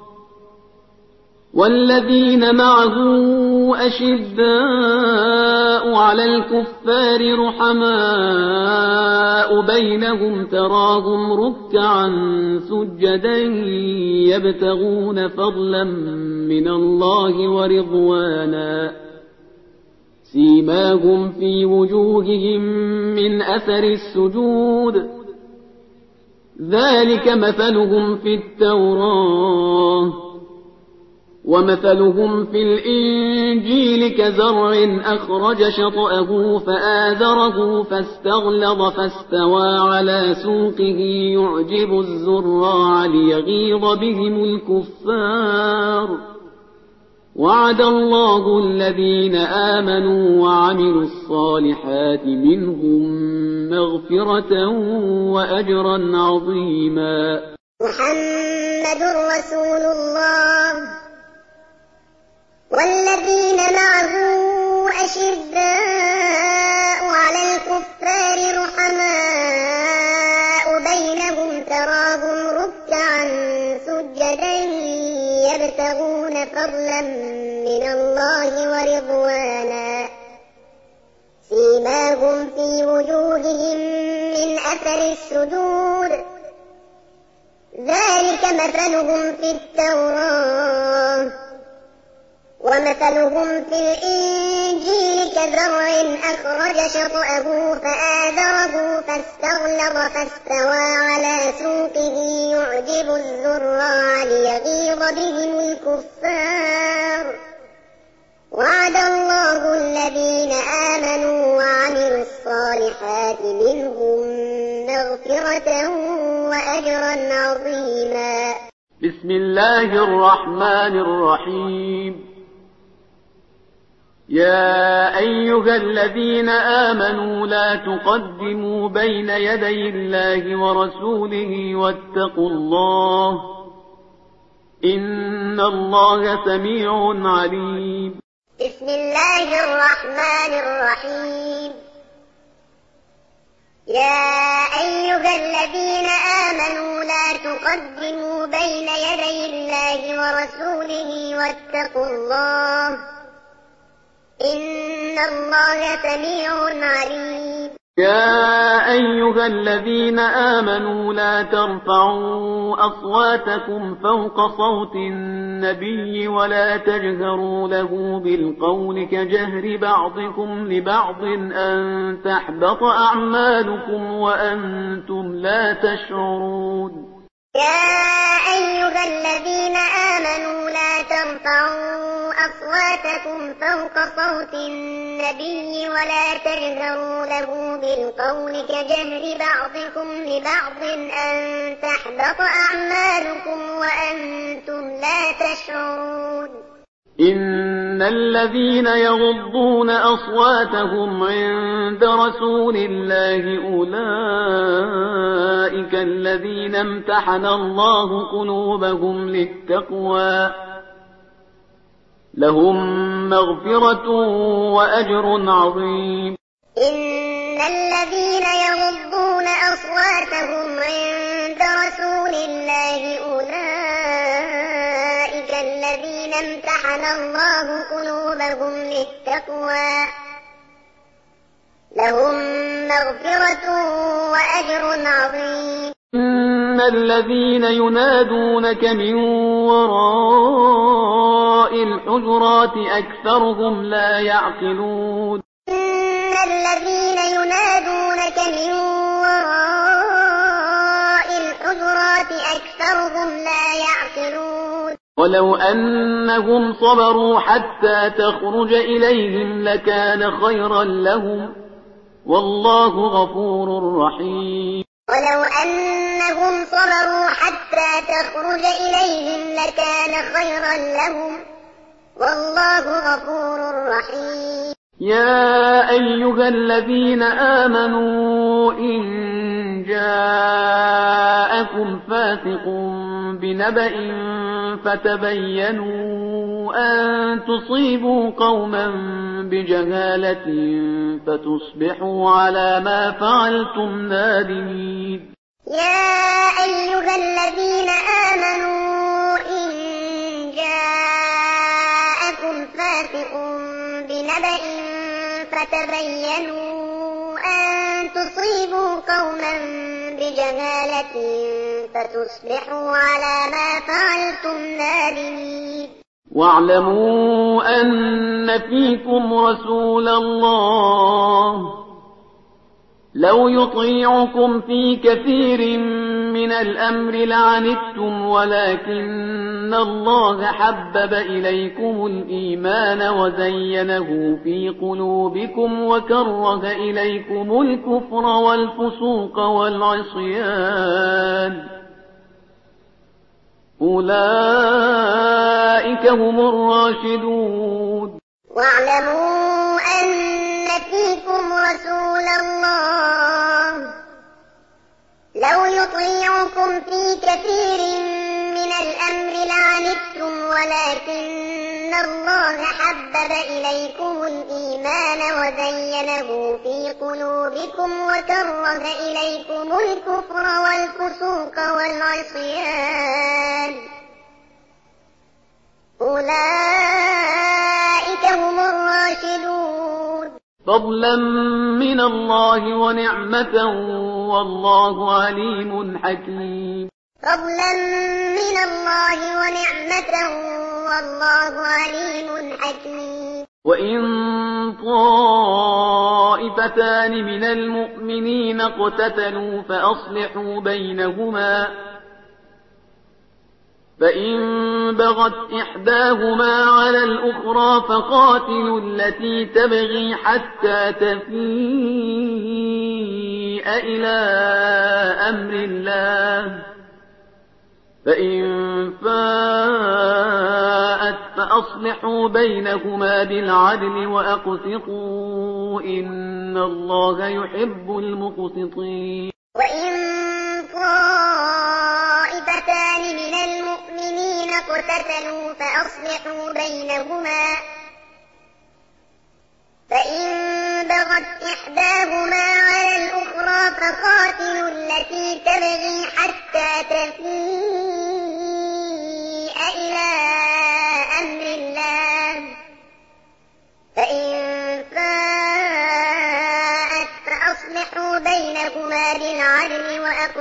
والذين معه أشداء على الكفار رحماء بينهم تراهم ركعا سجدا يبتغون فضلا من الله ورضوانا سيماهم في وجوههم من أثر السجود ذلك مثلهم في التوراة ومثلهم في الإنجيل كزرع أخرج شطأه فآزره فاستغلظ فاستوى على سوقه يعجب الزراع ليغيظ بهم الكفار وعد الله الذين آمنوا وعملوا الصالحات منهم مغفرة وأجرا عظيما. محمد رسول الله والذين معه أشداء على الكفار رحماء بينهم تراهم ركعا سجدا يبتغون فضلا من الله ورضوانا سيماهم في وجوههم من أثر السجود ذلك مثلهم في التوراة ومثلهم في الإنجيل كزرع أخرج شطأه فآزره فاستغلظ فاستوى على سوقه يعجب الزراع ليغيظ بهم الكفار وعد الله الذين آمنوا وعملوا الصالحات منهم مغفرة وأجرا عظيما. بسم الله الرحمن الرحيم. يا أيها الذين آمنوا لا تقدموا بين يدي الله ورسوله واتقوا الله إن الله سميع عليم. بسم الله الرحمن الرحيم. يا أيها الذين آمنوا لا تقدموا بين يدي الله ورسوله واتقوا الله إن الله سميع عليم. يا أيها الذين آمنوا لا ترفعوا أصواتكم فوق صوت النبي ولا تجهروا له بالقول كجهر بعضكم لبعض أن تحبط أعمالكم وأنتم لا تشعرون. يا أيها الذين آمنوا لا ترفعوا أصواتكم فوق صوت النبي ولا تجهروا له بالقول كجهر بعضكم لبعض أن تحبط أعمالكم وأنتم لا تشعرون. إن الذين يغضون أصواتهم عند رسول الله أولئك الذين امتحن الله قلوبهم للتقوى لهم مغفرة وأجر عظيم. إن الذين يغضون أصواتهم عند رسول الله أولئك الذين امتحن الله قلوبهم للتقوى لهم مغفرة وأجر عظيم. إن الذين ينادونك من وراء الحجرات أكثرهم لا يعقلون. إن الذين ينادونك من وراء الحجرات أكثرهم لا يعقلون. ولو أنهم صبروا حتى تخرج إليهم لكان خيرا لهم والله غفور رحيم. ولو أنهم صبروا حتى تخرج إليهم لكان خيرا لهم والله غفور رحيم. يا أيها الذين آمنوا إن جاءكم فاسق بنبأ فتبينوا أن تصيبوا قوما بجهالة فتصبحوا على ما فعلتم نادمين. يا أيها الذين آمنوا إن جاءكم فاسق بنبأ فتبينوا أن تصيبوا قوما بجهالة فتصبحوا على ما فعلتم نادمين. واعلموا أن فيكم رسول الله لو يطيعكم في كثير من الأمر لعنتم ولكن الله حبب إليكم الإيمان وزينه في قلوبكم وكره إليكم الكفر والفسوق والعصيان أولئك هم الراشدون. واعلموا أن فيكم رسول الله لو يطيعكم في كثير من الأمر لعنتم ولكن الله حبب إليكم الإيمان وزينه في قلوبكم وكره إليكم الكفر والفسوق والعصيان أولئك هم الراشدون. فضلا من الله ونعمة والله عليم حكيم. فضلا من الله ونعمة والله عليم حكيم. وإن طائفتان من المؤمنين اقتتلوا فأصلحوا بينهما فإن بغت إحداهما على الأخرى فقاتلوا التي تبغي حتى تفيء إلى أمر الله فإن فاءت فأصلحوا بينهما بالعدل وأقسطوا إن الله يحب المقسطين. وإن طائفتان من المؤمنين اقتتلوا فأصلحوا بينهما فإن بغت إحداهما على الأخرى فقاتلوا التي تبغي حتى تفيء إلى أمر الله فإن فاءت فأصلحوا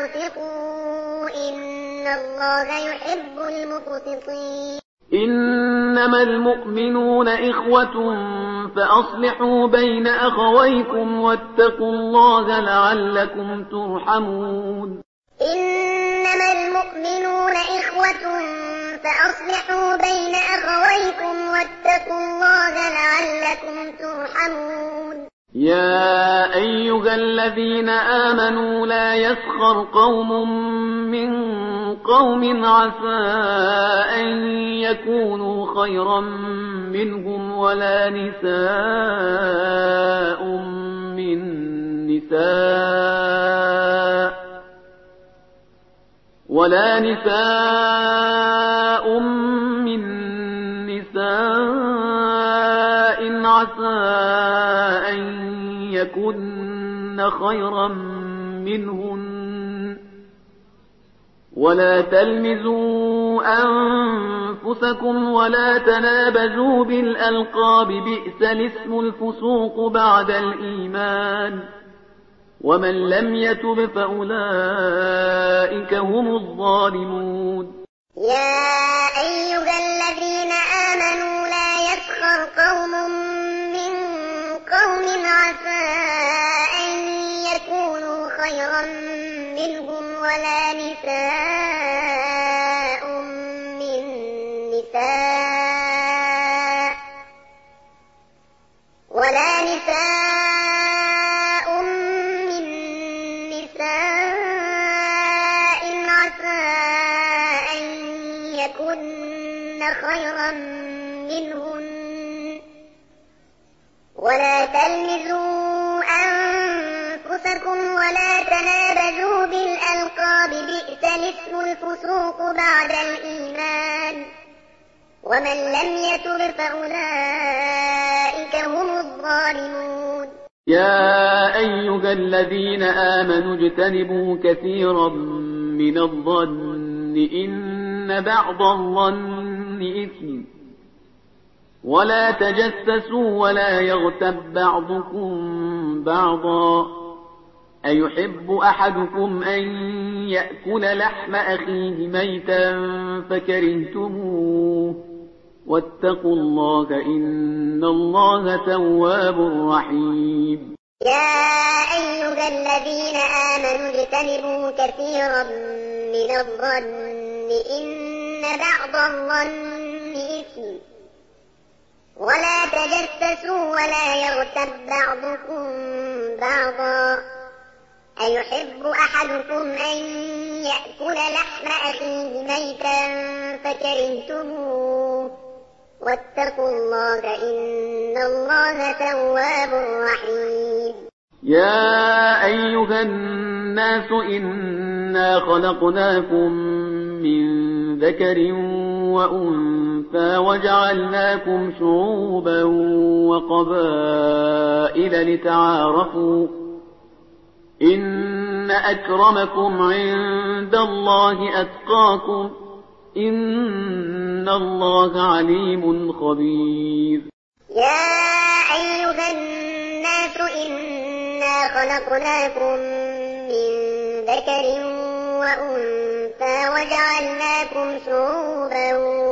وَأَقْسِطُوا إِنَّ اللَّهَ يُحِبُّ الْمُقْسِطِينَ إنما المؤمنون إخوة فأصلحوا بين أخويكم واتقوا الله لعلكم ترحمون إنما المؤمنون إخوة فأصلحوا بين أخويكم واتقوا الله لعلكم ترحمون يا أيها الذين آمنوا لا يسخر قوم من قوم عسى أن يكونوا خيرا منهم ولا نساء من نساء ولا نساء من نساء عسى أن يكن خيرا منهن ولا تلمزوا أنفسكم ولا تنابزوا بالألقاب بئس الاسم الفسوق بعد الإيمان ومن لم يتب فأولئك هم الظالمون يا أيها الذين آمنوا لا يسخر قوم من قوم عسى أن يكونوا خيرا منهم ولا نساء من نساء ولا نساء من نساء عسى أن يكن خيرا منهن ولا تلمزوا أنفسكم ولا تنابزوا بالألقاب بئس الاسم الفسوق بعد الإيمان ومن لم يتب فأولئك هم الظالمون يا أيها الذين آمنوا اجتنبوا كثيرا من الظن إن بعض الظن إثم ولا تجسسوا ولا يغتب بعضكم بعضا أيحب أحدكم أن يأكل لحم أخيه ميتا فكرهتموه واتقوا الله إن الله تواب رحيم يا أيها الذين آمنوا اجتنبوا كثيرا من الظن إن بعض الظن إثم ولا تجسسوا ولا يغتب بعضكم بعضا أيحب أحدكم أن يأكل لحم أخيه ميتا فكرهتموه واتقوا الله إن الله تواب رحيم يا أيها الناس إنا خلقناكم من ذكر وأنثى وجعلناكم شعوبا وقبائل لتعارفوا إن أكرمكم عند الله أتقاكم إن الله عليم خبير يا أيها الناس إنا خلقناكم من ذكر وأنثى وجعلناكم شعوبا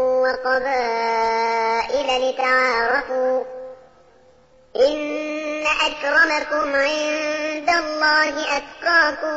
وقبائل لتعارفوا إن أكرمكم عند الله أتقاكم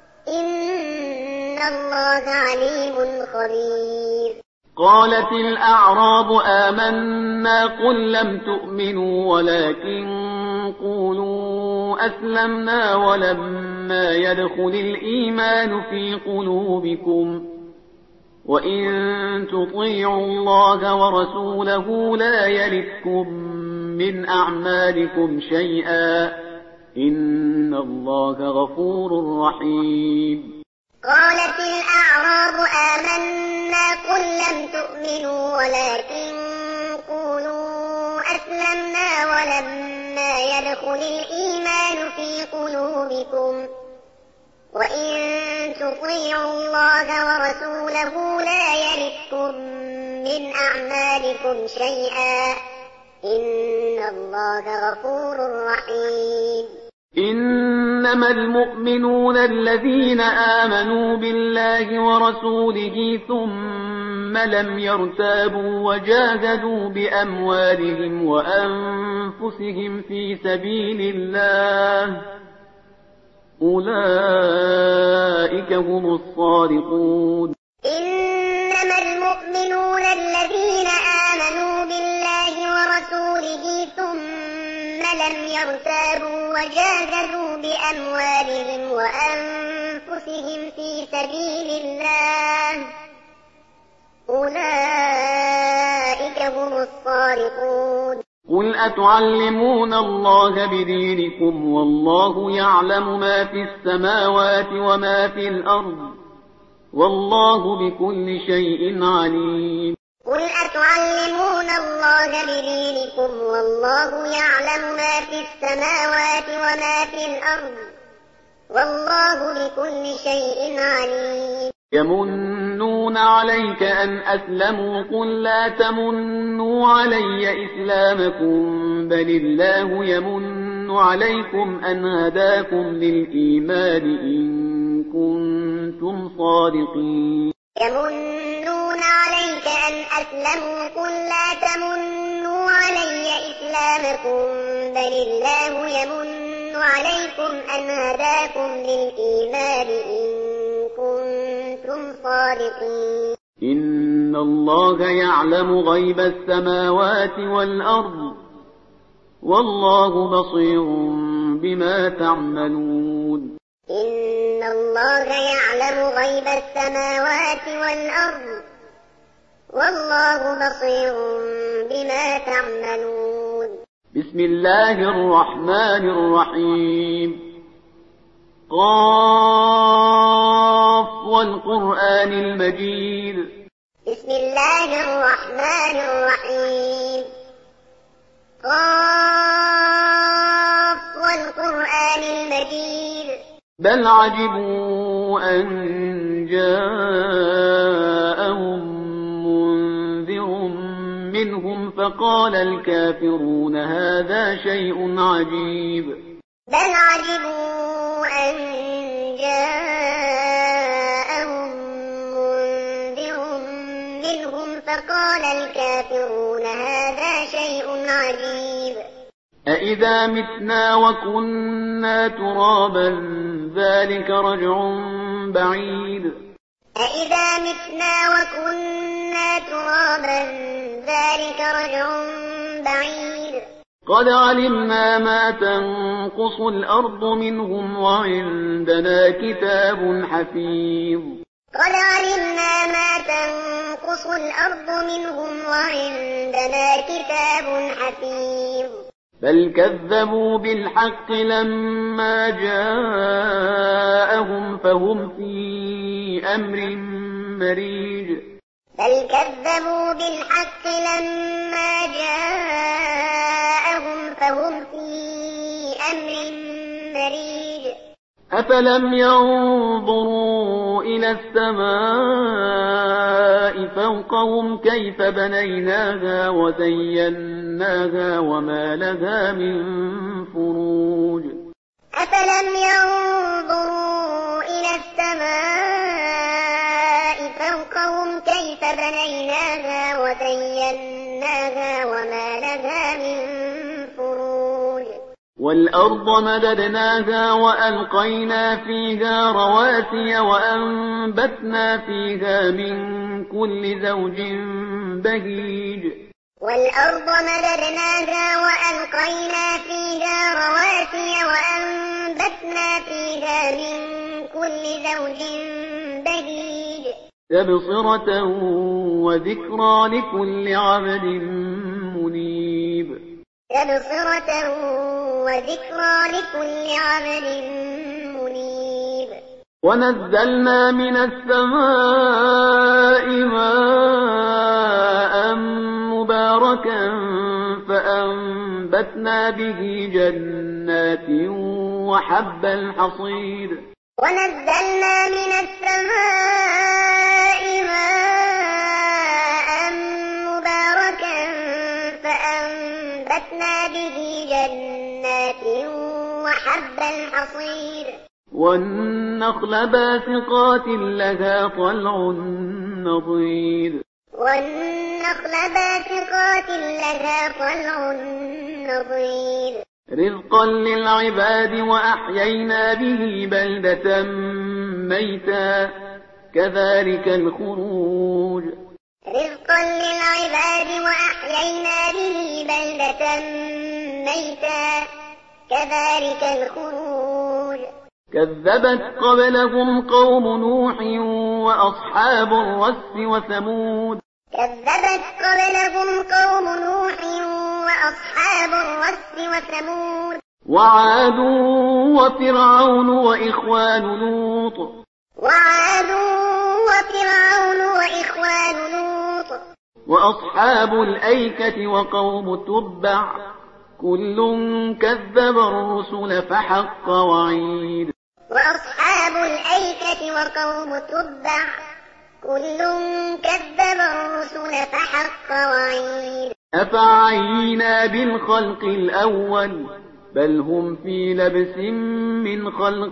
إن الله عليم خبير قالت الأعراب آمنا قل لم تؤمنوا ولكن قولوا أسلمنا ولما يدخل الإيمان في قلوبكم وإن تطيعوا الله ورسوله لا يلتكم من أعمالكم شيئا إن الله غفور رحيم قالت الأعراب آمنا قل لم تؤمنوا ولكن قولوا أسلمنا ولما يدخل الإيمان في قلوبكم وإن تطيعوا الله ورسوله لا يلتكم من أعمالكم شيئا إن الله غفور رحيم إنما المؤمنون الذين آمنوا بالله ورسوله ثم لم يرتابوا وجاهدوا بأموالهم وأنفسهم في سبيل الله أولئك هم الصادقون. إنما المؤمنون الذين آمنوا بالله ورسوله ثم لم يرتابوا وجاهدوا بأموالهم وأنفسهم في سبيل الله أولئك هم الصادقون. قل أتعلمون الله بدينكم والله يعلم ما في السماوات وما في الأرض والله بكل شيء عليم. قل أتعلمون الله بدينكم والله يعلم ما في السماوات وما في الأرض والله بكل شيء عليم. يمنون عليك أن أسلموا قل لا تمنوا علي إسلامكم بل الله يمن عليكم أن هداكم للإيمان إن كنتم صادقين. يمنون عليك أن أسلموا قل لا تمنوا علي إسلامكم بل الله يمن عليكم أن هداكم للإيمان إن كنتم صادقين. إن الله يعلم غيب السماوات والأرض والله بصير بما تعملون. إن الله يعلم غيب السماوات والأرض والله بصير بما تعملون. بسم الله الرحمن الرحيم. قاف والقرآن المجيد. بسم الله الرحمن الرحيم. قاف والقرآن المجيد. بل عجبوا أن جاءهم منذر منهم فقال الكافرون هذا شيء عجيب. بل عجبوا أن جاءهم منذر منهم فقال الكافرون هذا شيء عجيب. أإذا متنا وكنا ترابا ذلك رجع بعيد. أإذا متنا وكنا ترابا ذلك رجع بعيد. قد علمنا ما تنقص الأرض منهم وعندنا كتاب حفيظ. قد علمنا ما تنقص الأرض منهم وعندنا كتاب حفيظ. بل كذبوا بالحق لما جاءهم فهم في أمر مريج. بل كذبوا بالحق لما جاءهم فهم في أمر مريج. أفلم ينظروا إلى السماء فوقهم كيف بنيناها وزيناها وما لها من فروج. أفلم ينظروا إلى السماء فوقهم كيف بنيناها وزيناها وما لها من فروج. والأرض مددناها وألقينا فيها رواسي وأنبتنا فيها من كل زوج بهيج. والأرض مددناها وألقينا فيها رواسي وأنبتنا فيها من كل زوج بهيج. تبصرة وذكرى لكل عبد منيب. تبصرة وذكرى لكل عبد منيب. ونزلنا من السماء ماء مباركا فأنبتنا به جنات وحب الحصيد. ونزلنا من السماء ماء مباركا فأنبتنا به جنات وحب والنخل باسقات لها طلع نضيد والنخل باسقات لها طلع نضيد رزقا للعباد وأحيينا به بلدة ميتا كذلك الخروج رزقا للعباد وأحيينا به بلدة ميتا كذلك الخروج كذبت قبلهم قوم نوح وأصحاب الرس وثمود كذبت قبلهم قوم نوح وأصحاب الرس وثمود وعاد وفرعون وإخوان لوط وعاد وفرعون وإخوان لوط وأصحاب الأيكة وقوم تبع كل كذب الرسل فحق وعيد وأصحاب الأيكة وقوم تبع كل كذب الرسل فحق وعيد أفعينا بالخلق الأول بل هم في لبس من خلق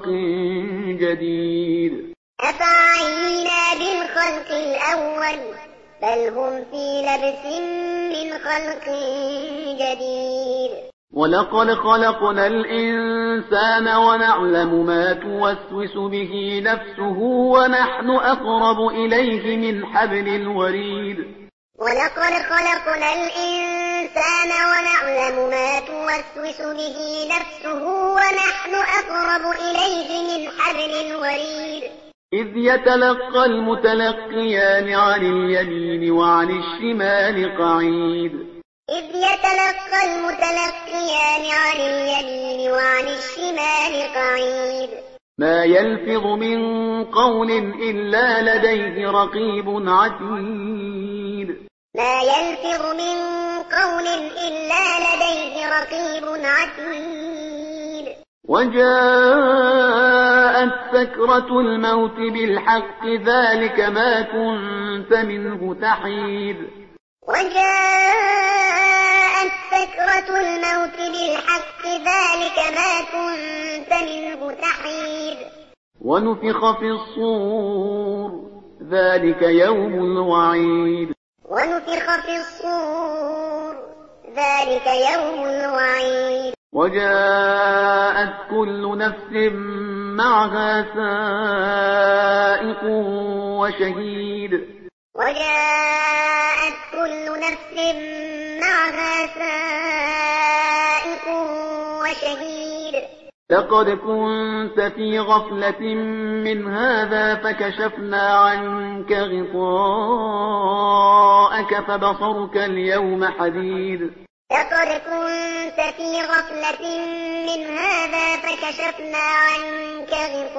جديد أفعينا بالخلق الأول بل هم في لبس من خلق جديد ولقد خلقنا الإنسان ونعلم ما توسوس به نفسه ونحن أقرب إليه من حبل الوريد ولقد خلقنا الإنسان ونعلم ما توسوس به نفسه ونحن أقرب إليه من حبل الوريد إذ يتلقى المتلقيان عن اليمين وعن الشمال قعيد إذ يتلقى المتلقيان عن اليمين وعن الشمال قعيد ما يلفظ من قول إلا لديه رقيب عتيد ما يلفظ من قول إلا لديه رقيب عتيد وجاءت سكرة الموت بالحق ذلك ما كنت منه تحيد وجاءت سكرة الموت بالحق ذلك ما كنت منه تحيد ونفخ في الصور ذلك يوم الوعيد ونفخ في الصور ذلك يوم الوعيد وجاءت كل نفس معها سائق وشهيد وجاءت كل نفس معها سائق وشهيد لقد كنت في غفلة من هذا فكشفنا عنك غطاءك فبصرك اليوم حديد لقد كنت في غفلة من هذا فكشفنا عنك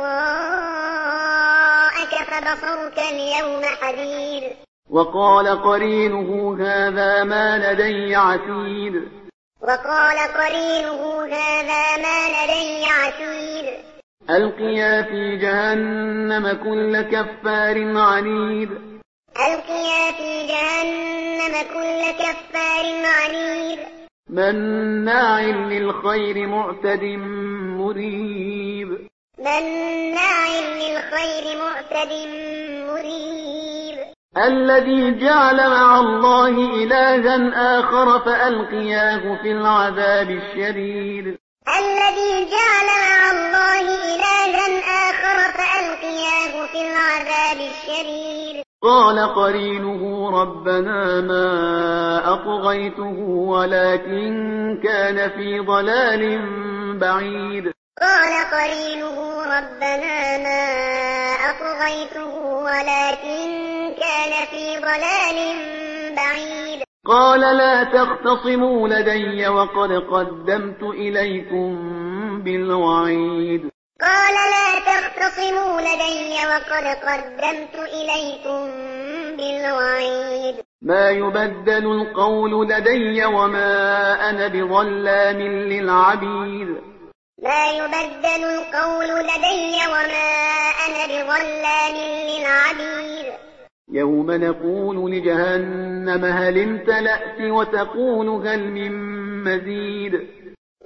غطاءك فبصرك اليوم حديد وقال قرينه هذا ما لدي عتيد وقال قرينه هذا ما لدي عتيد ألقيا في جهنم كل كفار عنيد ألقيا في جهنم كل كفار عنيد مناع للخير معتد مريب مناع للخير معتد مريب الذي جعل مع الله إلها آخر فألقياه في العذاب الشديد الذي جعل مع الله إلها آخر فألقياه في العذاب الشديد قال قرينه ربنا ما أطغيته ولكن كان في ضلال بعيد قال قرينه ربنا ما أطغيته ولكن كان في ضلال بعيد قال لا تختصموا لدي وقد قدمت إليكم بالوعيد قال لا تختصموا لدي وقد قدمت إليكم بالوعيد ما يبدل القول لدي وما أنا بظلام للعبيد ما يبدل القول لدي وما أنا بظلام للعبيد يوم نقول لجهنم هل امتلأت وتقول هل من مزيد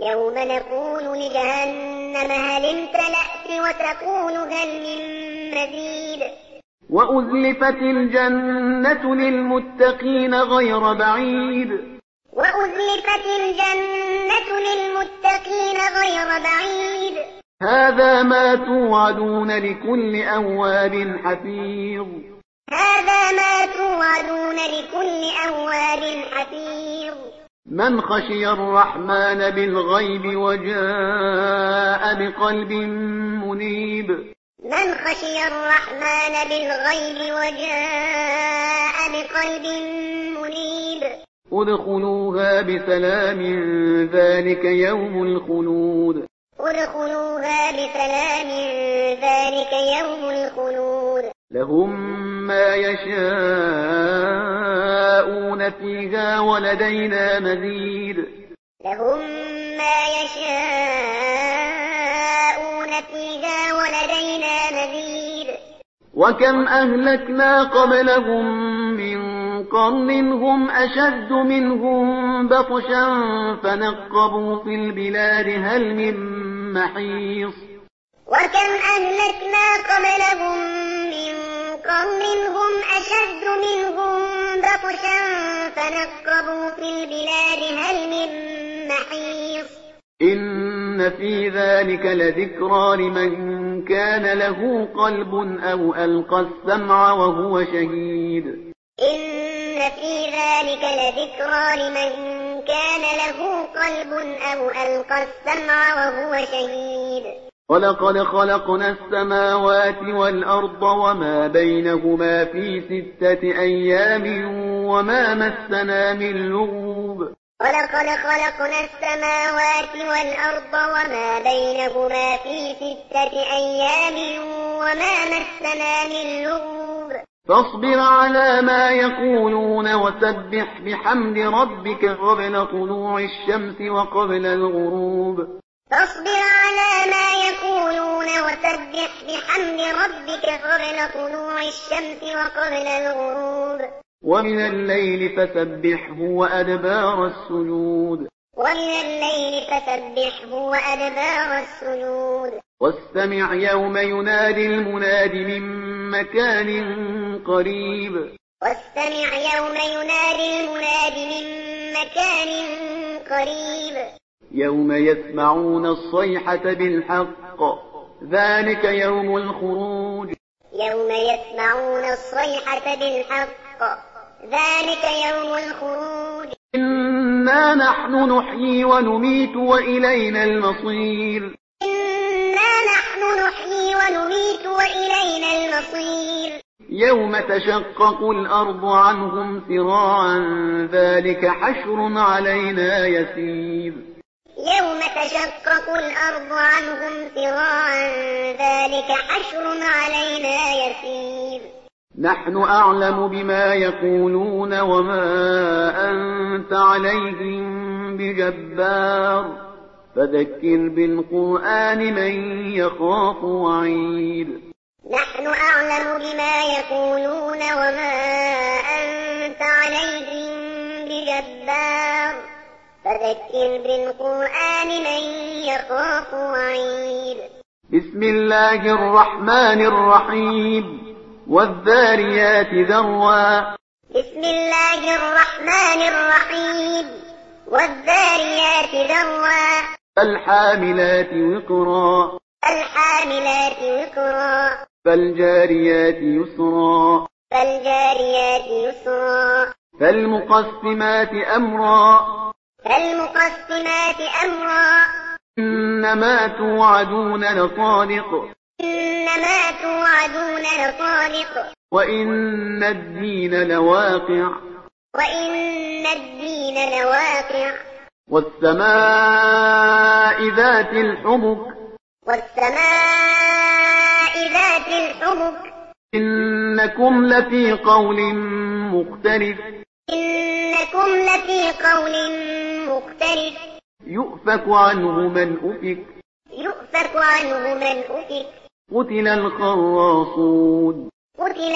يوم نقول لجهنم هل امتلأت وتقول هل من مزيد وأزلفت الجنة للمتقين غير بعيد وأزلفت الجنة للمتقين غير بعيد هذا ما توعدون لكل أواب حفيظ هذا ما توعدون لكل أواب حفيظ من خشي الرحمن بالغيب وجاء بقلب منيب من خشي الرحمن بالغيب وجاء بقلب منيب ادخلوها بسلام ذلك يوم الخلود ادخلوها بسلام ذلك يوم الخلود لهم ما يشاءون فيها ولدينا مزيد لهم ما يشاءون فيها ولدينا مزيد وكم أهلكنا قبلهم من قرن هم أشد منهم بطشا فنقبوا في البلاد هل من محيص وكم أهلكنا قبلهم من قرن هم أشد منهم بطشا فنقبوا في البلاد هل من محيص إن في ذلك لذكرى لمن كان له قلب أو ألقى السمع وهو شهيد إن في ذلك لذكرى لمن كان له قلب أو ألقى السمع وهو شهيد ولقد خلقنا السماوات والأرض وما بينهما في ستة أيام وما مسنا من لغوب ولقد خلقنا السماوات والأرض وما بينهما في ستة أيام وما مسنا من لغوب فاصبر على ما يقولون وسبح بحمد ربك قبل طلوع الشمس وقبل الغروب فاصبر على ما يقولون وسبح بحمد ربك قبل طلوع الشمس وقبل الغروب ومن الليل فسبحه وأدبار السجود ومن الليل فسبحه وأدبار السجود واستمع يوم ينادي المناد من مكان قريب واستمع يوم ينادي المناد من مكان قريب يوم يسمعون الصيحة بالحق ذلك يوم الخروج يوم يسمعون الصيحة بالحق ذلك يوم الخروج إنا نحن نحيي ونميت وإلينا المصير إنا نحن نحيي ونميت وإلينا المصير يوم تشقق الأرض عنهم سراعا ذلك حشر علينا يسير يوم تشقق الأرض عنهم سراعا ذلك حشر علينا يسير نحن أعلم بما يقولون وما أنت عليهم بجبار فذكر بالقرآن من يخاف وعيد نحن أعلم بما يقولون وما أنت عليهم بجبار فذكر بالقرآن من يخاف وعيد بسم الله الرحمن الرحيم والذاريات ذروا بسم الله الرحمن الرحيم والذاريات ذروا فالحاملات وقرا فالحاملات وقرا فالجاريات يسرا فالجاريات يسرا فالمقسمات أمرا فالمقسمات أمرا إنما توعدون لصادق إنما توعدون لصادق وإن الدين لواقع وإن الدين لواقع والسماء ذات الحبك والسماء ذات الحبك إنكم لفي قول مختلف إنكم لفي قول مختلف يؤفك عنه من أفك يؤفك عنه من أفك قتل الخراصون قتل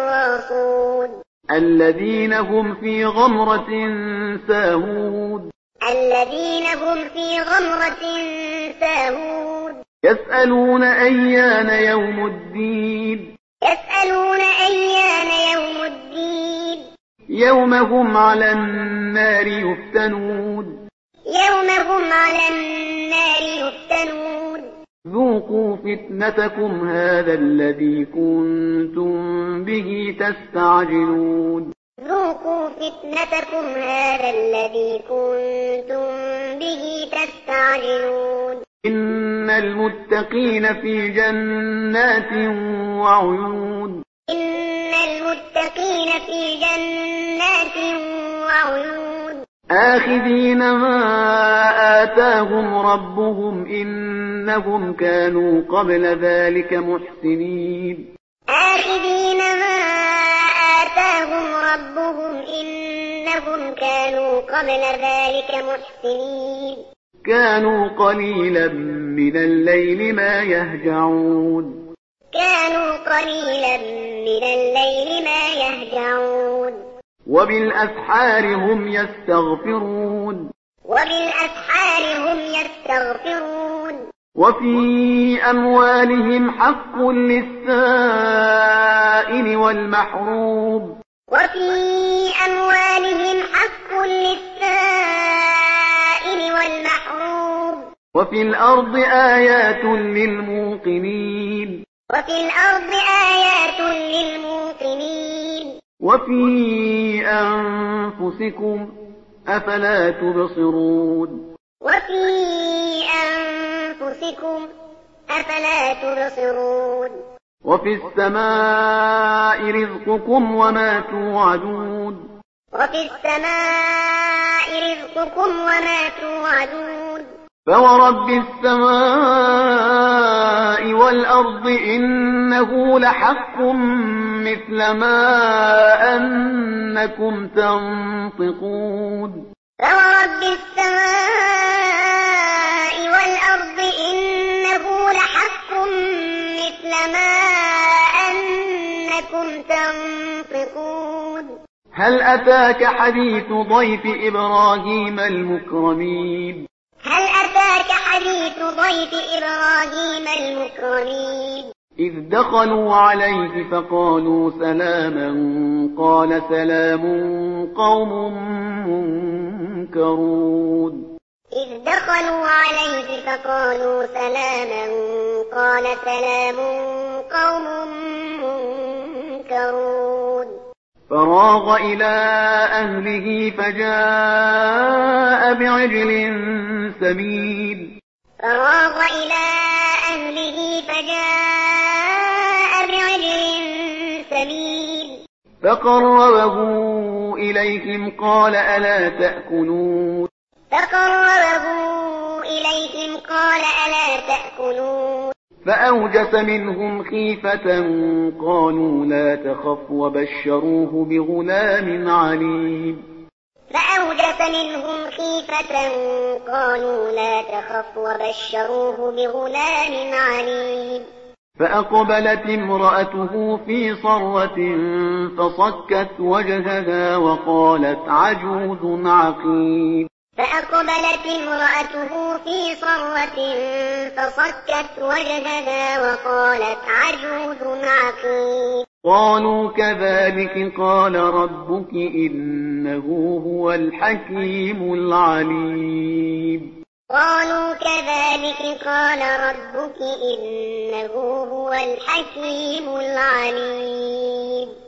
الخراصون الذين هم في غمرة ساهون الذين هم في غمرة ساهون يسألون أيان يوم الدين يسألون أيان يوم الدين يوم هم على النار يفتنون يوم هم على النار يفتنون ذوقوا فتنتكم هذا الذي كنتم به تستعجلون ذوقوا فتنتكم هذا الذي كنتم به تستعجلون إن المتقين في جنات وعيون إن المتقين في جنات وعيون آخذين ما آتاهم ربهم إنهم كانوا قبل ذلك محسنين آخذين ما آتاهم ربهم إنهم كانوا قبل ذلك محسنين كانوا قليلا من الليل ما يهجعون كانوا قليلا من الليل ما يهجعون وبالأسحار هم يستغفرون وبالأسحار هم يستغفرون وفي أموالهم حق للسائل والمحروم وفي أموالهم حق للسائل والمحروم وفي الأرض آيات للموقنين وفي الأرض آيات للموقنين وفي أنفسكم أفلا تبصرون وفي أنفسكم أفلا تبصرون وفي السماء رزقكم وما توعدون وفي السماء رزقكم وما توعدون فورب السماء والأرض إنه لحق مثل ما أنكم تنطقون فورب السماء والأرض إنه لحق مثل ما أنكم تنطقون هل أتاك حديث ضيف إبراهيم المكرمين هل أتاك حديث ضيف إبراهيم المكرمين إذ دخلوا عليه فقالوا سلاما قال سلام قوم منكرون إذ دخلوا عليه فقالوا سلاما قال سلام قوم منكرون فراغ إلى أهله فجاء بعجل سمين فراغ إلى أهله فجاء بعجل سمين فقربه إليهم قال ألا تأكلون فقربه إليهم قال ألا تأكلون فأوجس منهم خيفة قالوا لا تخف وبشروه بغلام عليم فأوجس منهم خيفة قالوا لا تخف وبشروه بغلام عليم فأقبلت امرأته في صرة فصكت وجهها وقالت عجوز عقيم فأقبلت امرأته في صرة فصكت وجهها وقالت عجوز عقيم قالوا كذلك قال ربك إنه هو الحكيم العليم قالوا كذلك قال ربك إنه هو الحكيم العليم